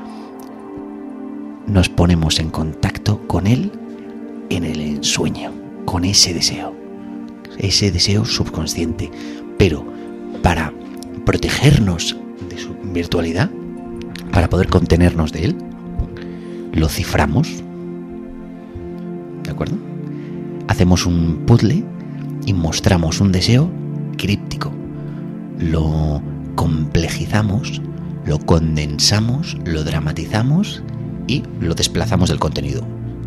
Nos ponemos en contacto con él en el ensueño, con ese deseo, ese deseo subconsciente. Pero para protegernos de su virtualidad, para poder contenernos de él, lo ciframos, ¿de acuerdo? Hacemos un puzzle y mostramos un deseo críptico. Lo complejizamos, lo condensamos, lo dramatizamos y lo desplazamos del contenido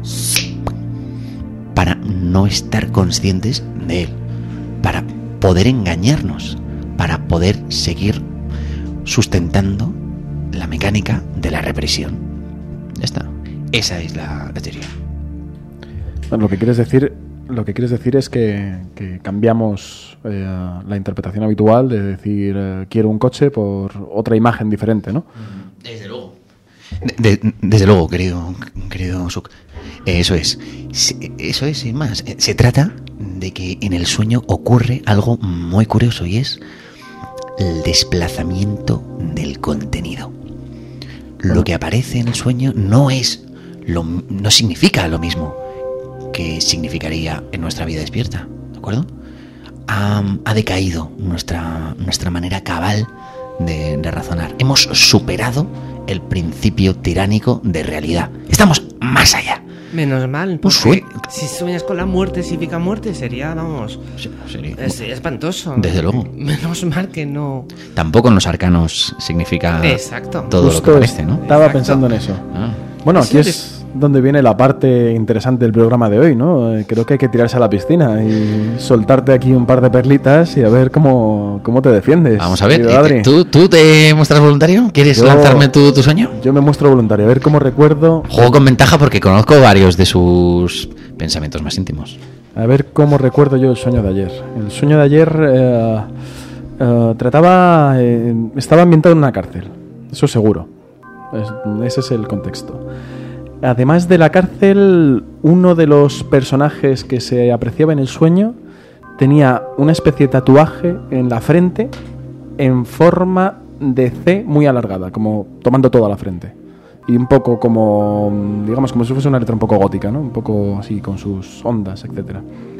para no estar conscientes de él, para poder engañarnos, para poder seguir sustentando la mecánica de la represión. Ya está. Esa es la, la teoría. Bueno, lo que quieres decir, lo que quieres decir es que, que cambiamos eh, la interpretación habitual de decir eh, quiero un coche por otra imagen diferente, ¿no? Desde luego. De- de- desde luego, querido, querido Suk. Eh, Eso es. Se- Eso es, sin más. Eh, Se trata de que en el sueño ocurre algo muy curioso y es el desplazamiento del contenido. Lo que aparece en el sueño no es lo, no significa lo mismo que significaría en nuestra vida despierta, ¿de acuerdo? Ha, ha decaído nuestra, nuestra manera cabal de, de razonar. Hemos superado el principio tiránico de realidad. Estamos más allá. Menos mal, Un porque sueño. si sueñas con la muerte, significa muerte, sería, vamos, Sí, sería- es, espantoso. Desde luego. Menos mal que no. Tampoco en los arcanos significa Exacto. todo lo que Justo parece, ¿no? Estaba Exacto. pensando en eso. Ah. Bueno, Eso aquí de- es donde viene la parte interesante del programa de hoy, ¿no? Eh, Creo que hay que tirarse a la piscina y soltarte aquí un par de perlitas y a ver cómo, cómo te defiendes. Vamos a ver, querido eh, Adri. ¿tú, ¿tú te muestras voluntario? ¿Quieres Yo- lanzarme tu, tu sueño? Yo me muestro voluntario, a ver cómo recuerdo, Juego con ventaja porque conozco varios de sus pensamientos más íntimos. a ver cómo recuerdo yo el sueño de ayer. El sueño de ayer eh, eh, trataba, eh, estaba ambientado en una cárcel, eso seguro. Es- ese es el contexto. Además de la cárcel, uno de los personajes que se apreciaba en el sueño tenía una especie de tatuaje en la frente en forma de C muy alargada, como tomando toda la frente. Y un poco como, digamos, como si fuese una letra un poco gótica, ¿no? Un poco así, con sus ondas, etcétera.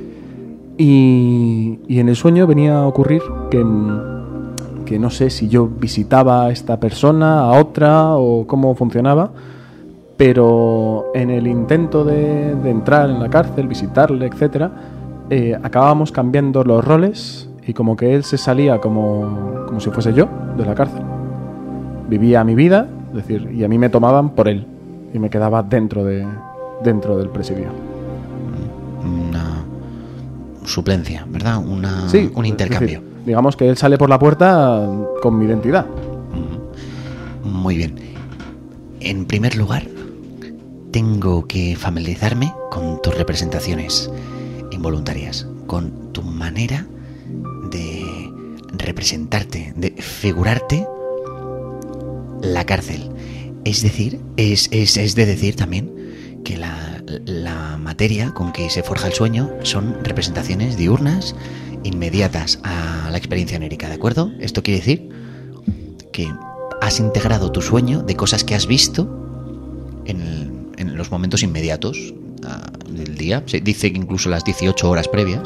Y, y en el sueño venía a ocurrir que, que no sé si yo visitaba a esta persona, a otra, o cómo funcionaba, pero en el intento de, de entrar en la cárcel, visitarle, etcétera, eh, acabábamos cambiando los roles y como que él se salía como, como si fuese yo de la cárcel. Vivía mi vida, es decir, y a mí me tomaban por él y me quedaba dentro de dentro del presidio. Una suplencia, ¿verdad? Una, Sí, un es intercambio. decir, digamos que él sale por la puerta con mi identidad. Muy bien. En primer lugar, tengo que familiarizarme con tus representaciones involuntarias, con tu manera de representarte, de figurarte la cárcel. Es decir, es, es, es de decir también que la, la materia con que se forja el sueño son representaciones diurnas inmediatas a la experiencia onírica, ¿de acuerdo? Esto quiere decir que has integrado tu sueño de cosas que has visto en, el- en los momentos inmediatos ah, del día. Se dice que incluso las dieciocho horas previas.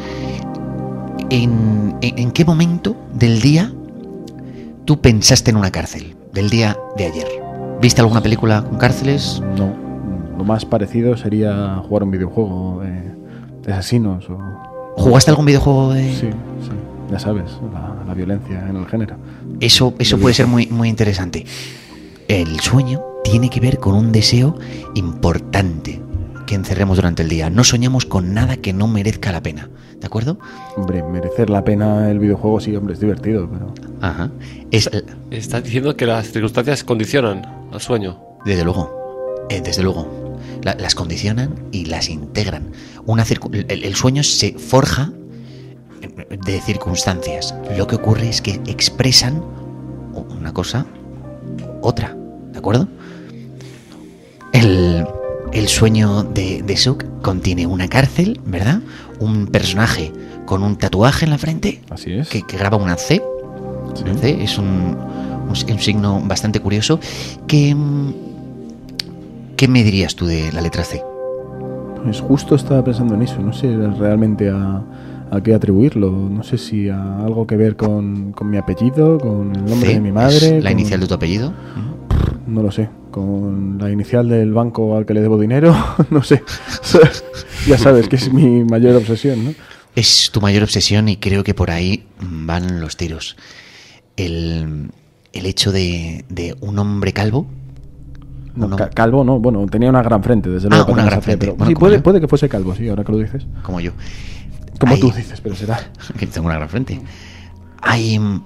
¿En, en, en qué momento del día tú pensaste en una cárcel? Del día de ayer. ¿Viste alguna película con cárceles? No, lo más parecido sería jugar un videojuego de, de asesinos o... ¿Jugaste algún videojuego de...? Sí, sí, ya sabes, la, la violencia en el género. Eso, eso puede ser muy, muy interesante. El sueño tiene que ver con un deseo importante que encerremos durante el día. No soñamos con nada que no merezca la pena, ¿de acuerdo? Hombre, merecer la pena el videojuego sí, hombre, es divertido, pero... Ajá. Es, Estás diciendo que las circunstancias condicionan al sueño. desde luego, eh, desde luego. La- las condicionan y las integran. Una circu- el, el sueño se forja de circunstancias. Lo que ocurre es que expresan una cosa, otra, ¿de acuerdo? El, el sueño de, de Suk contiene una cárcel, ¿verdad? Un personaje con un tatuaje en la frente Así es. que, que graba una C. Sí. Una C es un, un, un signo bastante curioso. Que, mm, ¿Qué me dirías tú de la letra C? Pues justo estaba pensando en eso, no sé realmente a, a qué atribuirlo, no sé si a algo que ver con, con mi apellido, con el nombre C de mi es madre... la con- inicial de tu apellido. No lo sé, con la inicial del banco al que le debo dinero, no sé. Ya sabes que es mi mayor obsesión, ¿no? Es tu mayor obsesión y creo que por ahí van los tiros. El, el hecho de, de un hombre calvo. No, un hom- ca- calvo no, bueno, tenía una gran frente, desde luego. Ah, para una tener gran esa frente. pero- Bueno, sí, como puede, yo. puede que fuese calvo, sí, ahora que lo dices. como yo. Como Hay- tú dices, pero será. que tengo una gran frente. Hay mm,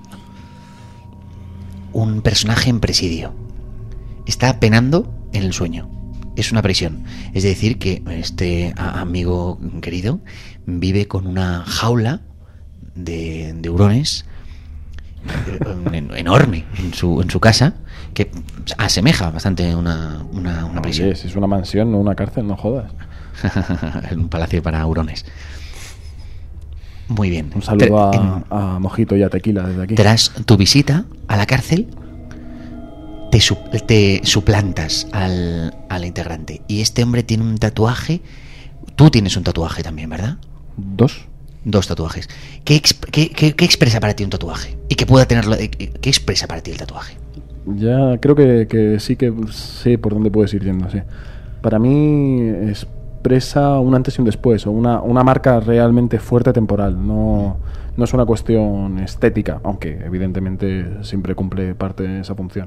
un personaje en presidio. Está penando en el sueño. Es una prisión. Es decir, que este a- amigo querido vive con una jaula de, de hurones eh, en- enorme en su, en su casa, que asemeja bastante una, una, una prisión. Oye, si es una mansión, no una cárcel, no jodas. Un palacio para hurones. Muy bien. Un saludo Tra- en- a, a Mojito y a Tequila desde aquí. Tras tu visita a la cárcel, te, su- te suplantas al, al integrante. Y este hombre tiene un tatuaje. Tú tienes un tatuaje también, ¿verdad? ¿Dos? Dos tatuajes. ¿Qué, exp- qué- qué- qué expresa para ti un tatuaje? ¿Y qué pueda tenerlo? eh, ¿Qué expresa para ti el tatuaje? Ya creo que, que sí que sé por dónde puedes ir yendo, sí. para mí expresa un antes y un después, o una, una marca realmente fuerte temporal. No, no es una cuestión estética, aunque evidentemente siempre cumple parte de esa función.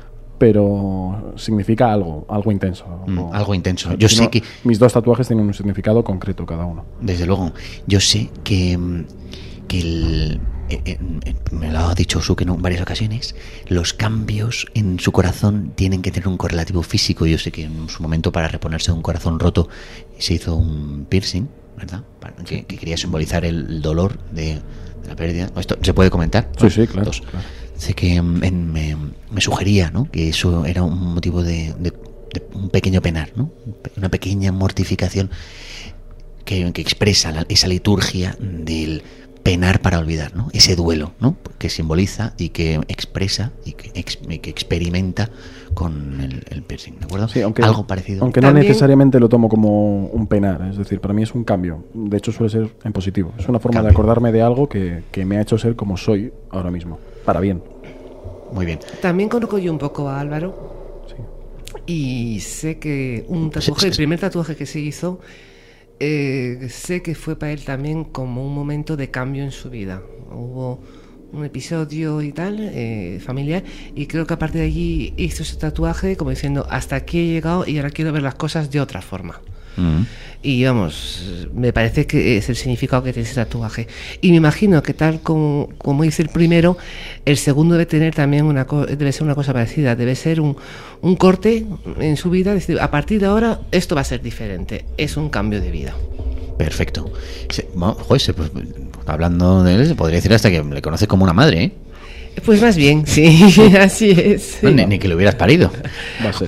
Pero significa algo, algo intenso. Mm, o, algo intenso. Yo sé no, que... Mis dos tatuajes tienen un significado concreto cada uno. Desde luego. Yo sé que, que el, eh, eh, me lo ha dicho Suk en varias ocasiones, los cambios en su corazón tienen que tener un correlativo físico. Yo sé que en su momento, para reponerse de un corazón roto, se hizo un piercing, ¿verdad? Para, que, que quería simbolizar el dolor de, de la pérdida. ¿Esto se puede comentar? Sí, sí, claro. Dos. claro. Sé que en, me, me sugería, ¿no?, que eso era un motivo de, de, de un pequeño penar, ¿no? Una pequeña mortificación que, que expresa la, esa liturgia del penar para olvidar, ¿no? Ese duelo, ¿no?, que simboliza y que expresa y que, ex, y que experimenta con el, el piercing, ¿de acuerdo? Sí, aunque, algo parecido. Aunque no También... necesariamente lo tomo como un penar, es decir, para mí es un cambio. De hecho, suele ser en positivo. Es una forma Cambio. de acordarme de algo que, que me ha hecho ser como soy ahora mismo, para bien. Muy bien. También conozco yo un poco a Álvaro. Sí. Y sé que un tatuaje, Sí, sí, sí. el primer tatuaje que se hizo, eh, sé que fue para él también como un momento de cambio en su vida. Hubo un episodio y tal, eh, familiar, y creo que a partir de allí hizo ese tatuaje como diciendo, hasta aquí he llegado y ahora quiero ver las cosas de otra forma. Mm. Y vamos, me parece que es el significado que tiene ese tatuaje. Y me imagino que tal como, como hice el primero, el segundo debe tener también una co- debe ser una cosa parecida. Debe ser un, un corte en su vida, decir, a partir de ahora esto va a ser diferente. Es un cambio de vida. Perfecto. Se, bueno, joder, se, pues, hablando de él, se podría decir hasta que le conoces como una madre, ¿eh? Pues más bien, sí, así es. No, ni, ni que lo hubieras parido. Va a ser.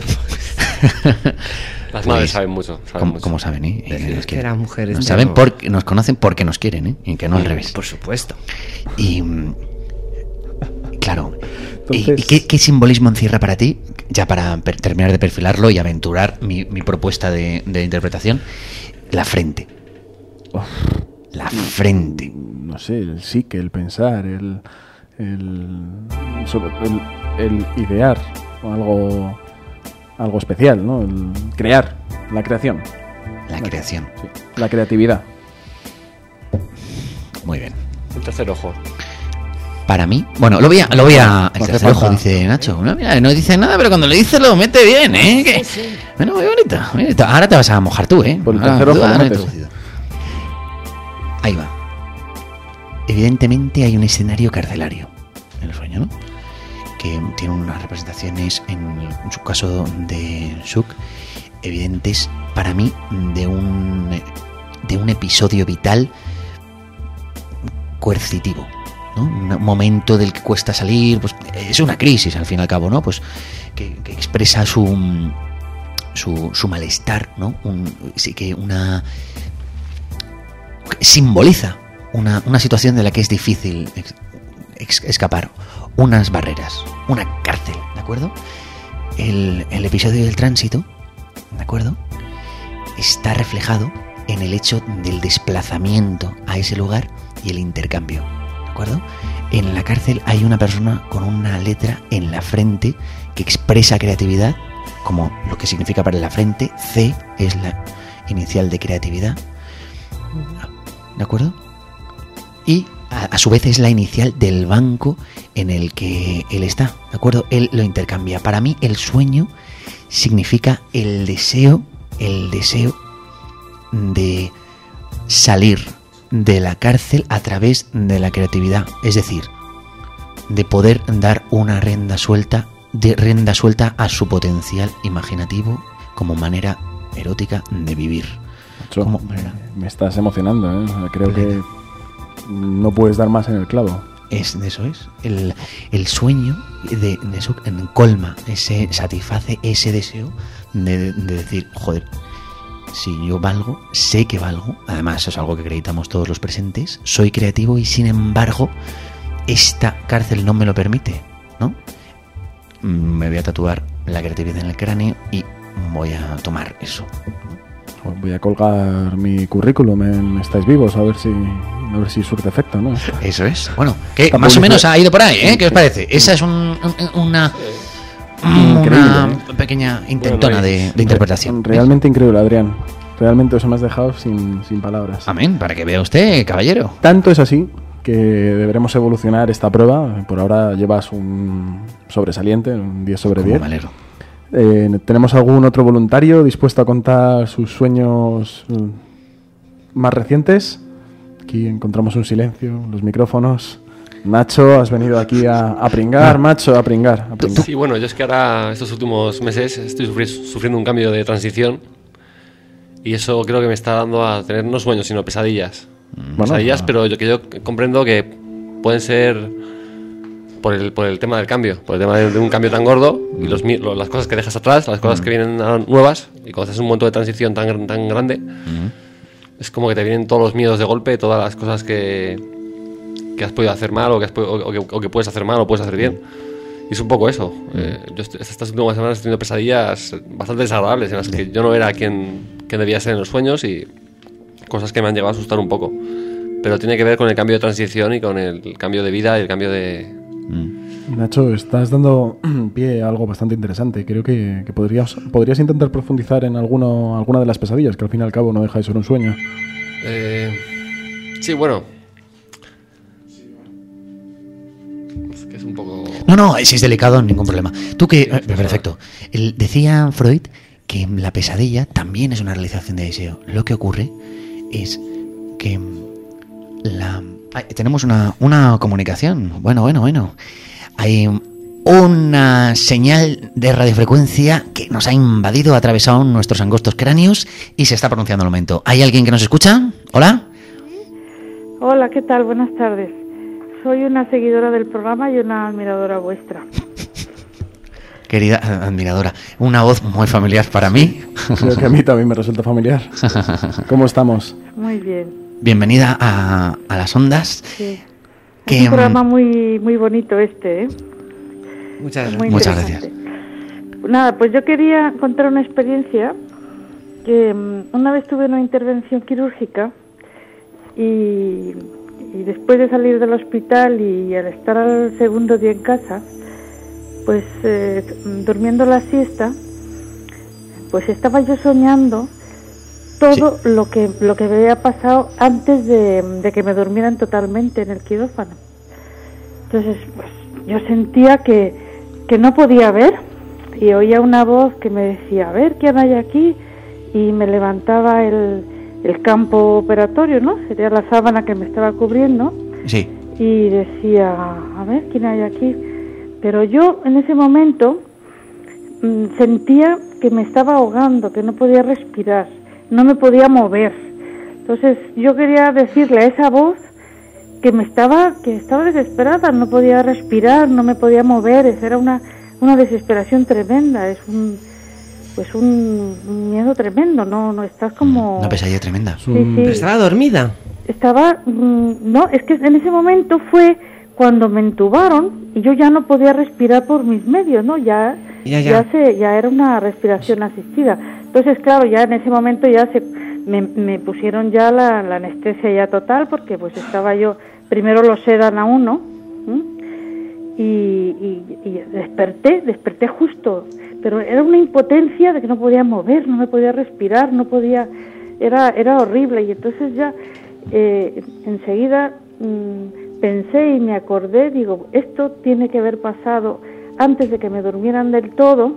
Las Pues, madres saben mucho. Saben ¿Cómo, mucho. cómo saben, eh? Es que- Eh, es que eran mujeres, Nos, pero- saben porque, nos conocen porque nos quieren, ¿eh? Y que no al revés. Por supuesto. Y mm, claro. ¿Y- Entonces- ¿Y, qué, qué simbolismo encierra para ti? Ya para per- terminar de perfilarlo y aventurar mi, mi propuesta de, de interpretación. La frente. La frente. No sé, el psique, el pensar, el, el, sobre- el, el idear algo, algo especial, ¿no? El crear, la creación, La creación. sí, la creatividad. Muy bien. El tercer ojo. Para mí, bueno, lo voy a, lo voy a, el No hace tercer ojo, falta. dice Nacho. No, mira, no dice nada, pero cuando le dice lo mete bien, ¿eh? Que- Bueno, muy bonito, muy bonito. Ahora te vas a mojar tú, ¿eh? Por el Ahora tercer tú ojo lo has metes. introducido. Ahí va. Evidentemente hay un escenario carcelario en el sueño, ¿no? Que tiene unas representaciones, en, en su caso de Suk, evidentes para mí de un de un episodio vital coercitivo, ¿no? Un momento del que cuesta salir, pues es una crisis al fin y al cabo, ¿no? Pues que, que expresa su su, su malestar, ¿no? Un, sí que una simboliza una, una situación de la que es difícil ex, ex, escapar, unas barreras, una cárcel, ¿de acuerdo? El, el episodio del tránsito, ¿de acuerdo?, está reflejado en el hecho del desplazamiento a ese lugar y el intercambio, ¿de acuerdo? En la cárcel hay una persona con una letra en la frente que expresa creatividad, como lo que significa para la frente. C es la inicial de creatividad, ¿de acuerdo? Y a, a su vez es la inicial del banco en el que él está, ¿de acuerdo? Él lo intercambia. Para mí el sueño significa el deseo, el deseo de salir de la cárcel a través de la creatividad, es decir, de poder dar una rienda suelta, de rienda suelta a su potencial imaginativo como manera erótica de vivir. Nacho, ¿Cómo? me, me estás emocionando, ¿eh? O sea, creo que no puedes dar más en el clavo. Es de eso es. El, el sueño de, de eso en colma, ese, satisface ese deseo de, de decir, joder, si yo valgo, sé que valgo, además eso es algo que acreditamos todos los presentes, soy creativo y sin embargo esta cárcel no me lo permite, ¿no? Me voy a tatuar la creatividad en el cráneo y voy a tomar eso. Pues voy a colgar mi currículum en Estáis Vivos a ver si a ver si surte efecto, ¿no? Eso es. Bueno, que Esta más o publicidad- menos ha ido por ahí, ¿eh? ¿Qué os parece? Esa es un, un- una Increíble, una ¿eh? pequeña intentona de, de interpretación. Realmente increíble, Adrián. Realmente os me has dejado sin, sin palabras. Amén, para que vea usted, caballero. Tanto es así que deberemos evolucionar esta prueba. Por ahora llevas un sobresaliente, un diez sobre diez. Me alegro. Eh, ¿Tenemos algún otro voluntario dispuesto a contar sus sueños mm, más recientes? Aquí encontramos un silencio, los micrófonos. Nacho, has venido aquí a, a pringar, macho, a pringar, a pringar. Sí, bueno, yo es que ahora, estos últimos meses, estoy sufri- sufriendo un cambio de transición y eso creo que me está dando a tener no sueños, sino pesadillas. Bueno, pesadillas, ah. pero yo, que yo comprendo que pueden ser por el, por el tema del cambio, por el tema de, de un cambio tan gordo y los, mi- lo- las cosas que dejas atrás, las cosas que vienen a- nuevas, y cuando haces un momento de transición tan, tan grande, es como que te vienen todos los miedos de golpe, todas las cosas que, que has podido hacer mal o que, has, po- o, que, o que puedes hacer mal o puedes hacer bien. Y es un poco eso. Eh, yo est- estas últimas semanas he tenido pesadillas bastante desagradables en las que yo no era quien, quien debía ser en los sueños y cosas que me han llegado a asustar un poco. Pero tiene que ver con el cambio de transición y con el cambio de vida y el cambio de... Nacho, estás dando pie a algo bastante interesante. Creo que, que podrías, podrías intentar profundizar en alguno, alguna de las pesadillas, que al fin y al cabo no deja de ser un sueño. Eh, sí, bueno. Es que es un poco... No, no, si es delicado, ningún problema. Tú que... eh, perfecto. El- decía Freud que la pesadilla también es una realización de deseo. Lo que ocurre es que la... Ay, tenemos una, una comunicación. Bueno, bueno, bueno. Hay una señal de radiofrecuencia que nos ha invadido, ha atravesado nuestros angostos cráneos y se está pronunciando al momento. ¿Hay alguien que nos escucha? ¿Hola? Hola, ¿qué tal? Buenas tardes. Soy una seguidora del programa y una admiradora vuestra. Querida eh, admiradora, una voz muy familiar para mí. Creo que a mí también me resulta familiar. ¿Cómo estamos? Muy bien. Bienvenida a, a las ondas. Sí. Que, Es un mm, programa muy muy bonito este, ¿eh? Muchas Es muy Muchas interesante. Nada, pues yo quería contar una experiencia que mm, una vez tuve una intervención quirúrgica y, y después de salir del hospital y al estar al segundo día en casa, pues eh, durmiendo la siesta, pues estaba yo soñando todo lo que lo que me había pasado antes de, de que me durmieran totalmente en el quirófano. Entonces, pues yo sentía que, que no podía ver y oía una voz que me decía, a ver, ¿quién hay aquí? Y me levantaba el, el campo operatorio, ¿no? Sería la sábana que me estaba cubriendo. Sí. Y decía, a ver, ¿quién hay aquí? Pero yo en ese momento mmm, sentía que me estaba ahogando, que no podía respirar, no me podía mover. Entonces yo quería decirle a esa voz que me estaba, que estaba desesperada, no podía respirar, no me podía mover, era una, una desesperación tremenda, es un, pues un, un miedo tremendo, no, no estás como... Una pesadilla tremenda. Sí, sí. ¿Pero estaba dormida? Estaba, mm, no, es que en ese momento fue cuando me entubaron y yo ya no podía respirar por mis medios, ¿no? Ya, Ya, ya. ya. se, ya era una respiración asistida. Entonces, claro, ya en ese momento ya se, me, me pusieron ya la, la anestesia ya total porque pues estaba yo, primero lo sedan a uno, ¿m? y, y, y desperté, desperté justo, pero era una impotencia de que no podía mover, no me podía respirar, no podía, era, era horrible y entonces ya eh, enseguida mmm, pensé y me acordé, digo, esto tiene que haber pasado antes de que me durmieran del todo,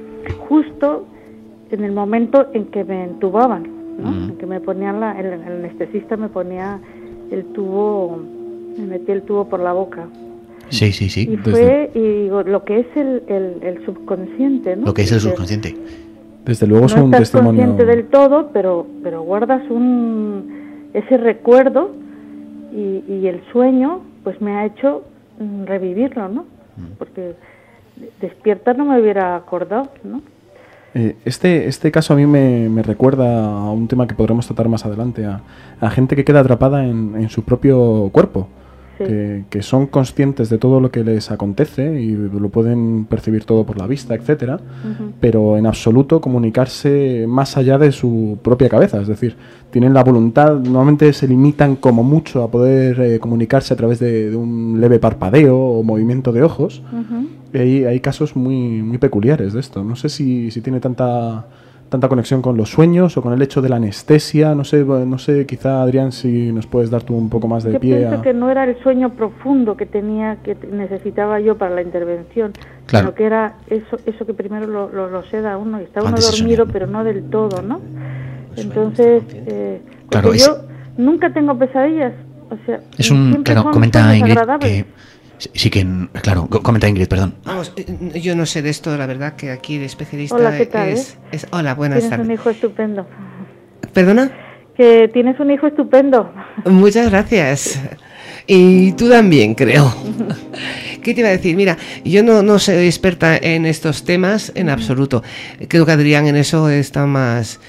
justo en el momento en que me entubaban, ¿no? Mm. En que me ponían la, el, el anestesista me ponía el tubo, me metía el tubo por la boca. Sí, sí, sí. Y fue y digo, lo que es el, el, el subconsciente, ¿no? Lo que es el Porque subconsciente. Desde luego es no un estás testimonio... consciente del todo, pero pero guardas un ese recuerdo y, y el sueño, pues me ha hecho mm, revivirlo, ¿no? Porque despierta no me hubiera acordado, ¿no? Eh, este, este caso a mí me, me recuerda a un tema que podremos tratar más adelante, a, a gente que queda atrapada en, en su propio cuerpo. Sí. Que, que son conscientes de todo lo que les acontece y lo pueden percibir todo por la vista, etcétera, Ujú. pero en absoluto comunicarse más allá de su propia cabeza. Es decir, tienen la voluntad, normalmente se limitan como mucho a poder eh, comunicarse a través de, de un leve parpadeo o movimiento de ojos. Ujú. Y hay, hay casos muy, muy peculiares de esto. No sé si, si tiene tanta tanta conexión con los sueños o con el hecho de la anestesia. No sé, no sé, quizá Adrián, si nos puedes dar tú un poco más de Yo pie pienso a... que no era el sueño profundo que tenía, que t- necesitaba yo para la intervención, Claro. sino que era eso, eso que primero lo, lo, lo seda uno y está uno Antes de dormido, soñar. pero no del todo, ¿no? Entonces, eh, Claro, porque es- yo nunca tengo pesadillas, o sea, Es un, siempre claro, son comenta sueños Ingrid agradables. que sí- sí que, claro, co- comenta Ingrid, perdón. Vamos, eh, yo no sé de esto, la verdad que aquí el especialista Hola, ¿qué tal, es, eh? es... Hola, buenas Tienes un tardes. hijo estupendo. ¿Perdona? Que tienes un hijo estupendo. Muchas gracias. Y tú también, creo. ¿Qué te iba a decir? Mira, yo no, no soy experta en estos temas en absoluto. Creo que Adrián en eso está más...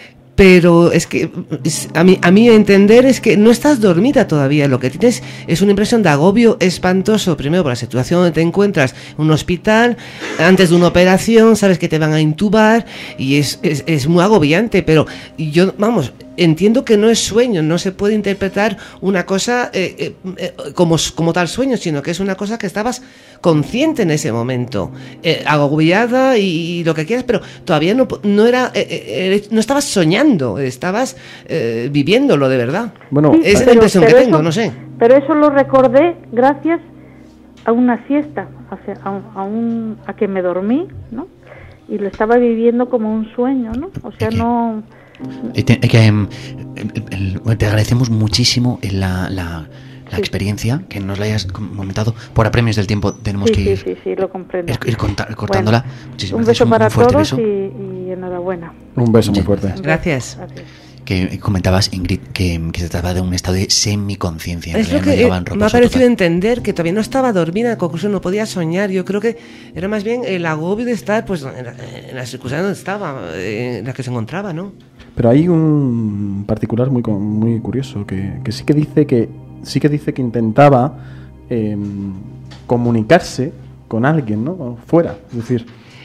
Pero es que es- a mí, a mí entender es que no estás dormida todavía. Lo que tienes es una impresión de agobio espantoso. Primero por la situación donde te encuentras en un hospital, antes de una operación, sabes que te van a intubar y es, es, es muy agobiante. Pero yo, vamos, entiendo que no es sueño, no se puede interpretar una cosa eh, eh, eh, como, como tal sueño, sino que es una cosa que estabas consciente en ese momento, eh, agobiada y, y lo que quieras, pero todavía no, no era, eh, eh, no estabas soñando, estabas eh, viviéndolo de verdad. Bueno, Sí, Esa es la pero- impresión que pero tengo, eso- no sé. Pero eso lo recordé gracias a una siesta, o sea, a, un- a, un, a que me dormí, ¿no? Y lo estaba viviendo como un sueño, ¿no? O sea, Es que- no... Eh, te, eh, que, em, el- el- te agradecemos muchísimo la, la, la Sí. experiencia, que nos la hayas comentado. Por apremios del tiempo tenemos Sí, que sí, ir, sí, sí, lo comprendo. ir- ir conta- cortándola. Bueno, Muchísimas un gracias, beso para fuerte todos beso. y, y enhorabuena. Un beso muy fuerte. Gracias. Gracias. Que comentabas, Ingrid, que, que se trataba de un estado de semiconciencia. en Es lo realidad no que llegaba en eh, me ha reposo parecido total. entender, que todavía no estaba dormida, en conclusión no podía soñar. Yo creo que era más bien el agobio de estar pues en la, en la circunstancia donde estaba, eh, en la que se encontraba, ¿no? Pero hay un particular muy cu- muy curioso que, que sí que dice que sí que dice que intentaba em, comunicarse con alguien, ¿no? Fuera, es decir,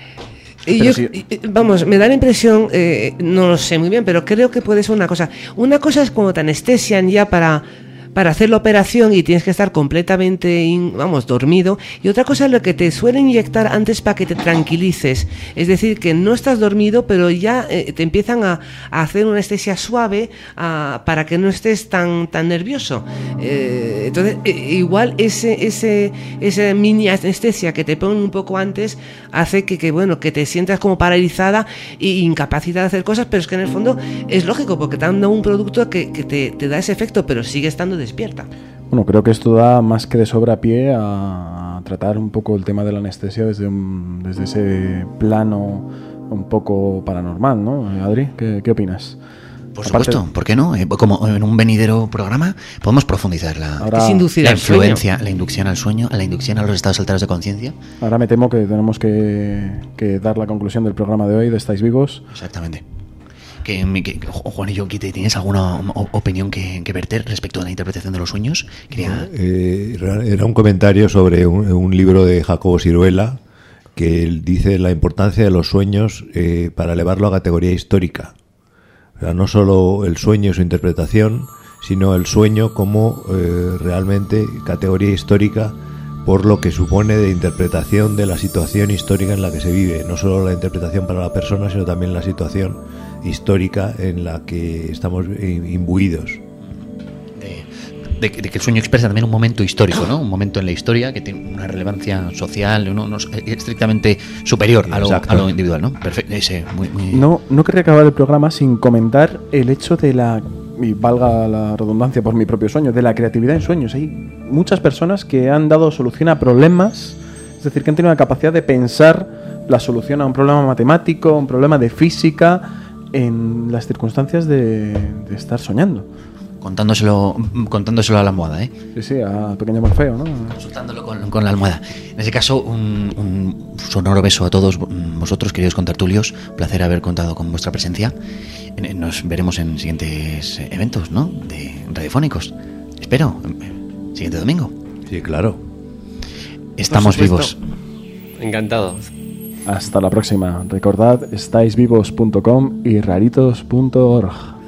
Y Pero yo, si- y- y- vamos, me da la impresión, eh, no lo sé muy bien, pero creo que puede ser una cosa. Una cosa es cuando te anestesian ya para, para hacer la operación y tienes que estar completamente, in- vamos, dormido. Y otra cosa es lo que te suelen inyectar antes para que te tranquilices. Es decir, que no estás dormido, pero ya eh, te empiezan a, a hacer una anestesia suave a- para que no estés tan, tan nervioso. Eh, entonces, eh, igual ese, ese, esa mini anestesia que te ponen un poco antes hace que, que, bueno, que te sientas como paralizada e incapacitada de hacer cosas, pero es que en el fondo es lógico, porque te han dado un producto que, que te, te da ese efecto, pero sigue estando despierta. bueno, creo que esto da más que de sobra pie a tratar un poco el tema de la anestesia desde un, desde ese plano un poco paranormal, ¿no? Adri, ¿qué, qué opinas? Por Aparte- supuesto, ¿por qué no? Eh, como en un venidero programa podemos profundizar la, Ahora- Es inducir la al sueño. influencia, la inducción al sueño, a la inducción a los estados alterados de conciencia. Ahora me temo que tenemos que, que dar la conclusión del programa de hoy de Estáis Vivos. Exactamente. Que, mi- que- Ju- Juan y yo, ¿tienes alguna o- opinión que, que verter respecto a la interpretación de los sueños? Quería... Eh, era era un comentario sobre un, un libro de Jacobo Siruela que él dice la importancia de los sueños eh, para elevarlo a categoría histórica. O sea, no solo el sueño y su interpretación, sino el sueño como eh, realmente categoría histórica por lo que supone de interpretación de la situación histórica en la que se vive. No solo la interpretación para la persona, sino también la situación histórica en la que estamos i- imbuidos. de, de que de que el sueño expresa también un momento histórico, ¿no? Un momento en la historia que tiene una relevancia social, no, no es estrictamente superior a lo, Exacto. a lo individual, ¿no? Perfecto, ese, muy, muy... No, no querría acabar el programa sin comentar el hecho de la, y valga la redundancia por mi propio sueño, de la creatividad en sueños. Hay muchas personas que han dado solución a problemas, es decir, que han tenido la capacidad de pensar la solución a un problema matemático, a un problema de física, en las circunstancias de, de estar soñando. Contándoselo, contándoselo a la almohada, ¿eh? Sí, sí, a pequeño Morfeo, ¿no? Consultándolo con, con la almohada. En ese caso, un, un sonoro beso a todos vosotros, queridos contertulios. Placer haber contado con vuestra presencia. Nos veremos en siguientes eventos, ¿no? De radiofónicos. Espero. siguiente domingo. Sí, claro. Estamos vivos. Encantado. Hasta la próxima. Recordad, estáisvivos punto com y raritos punto org.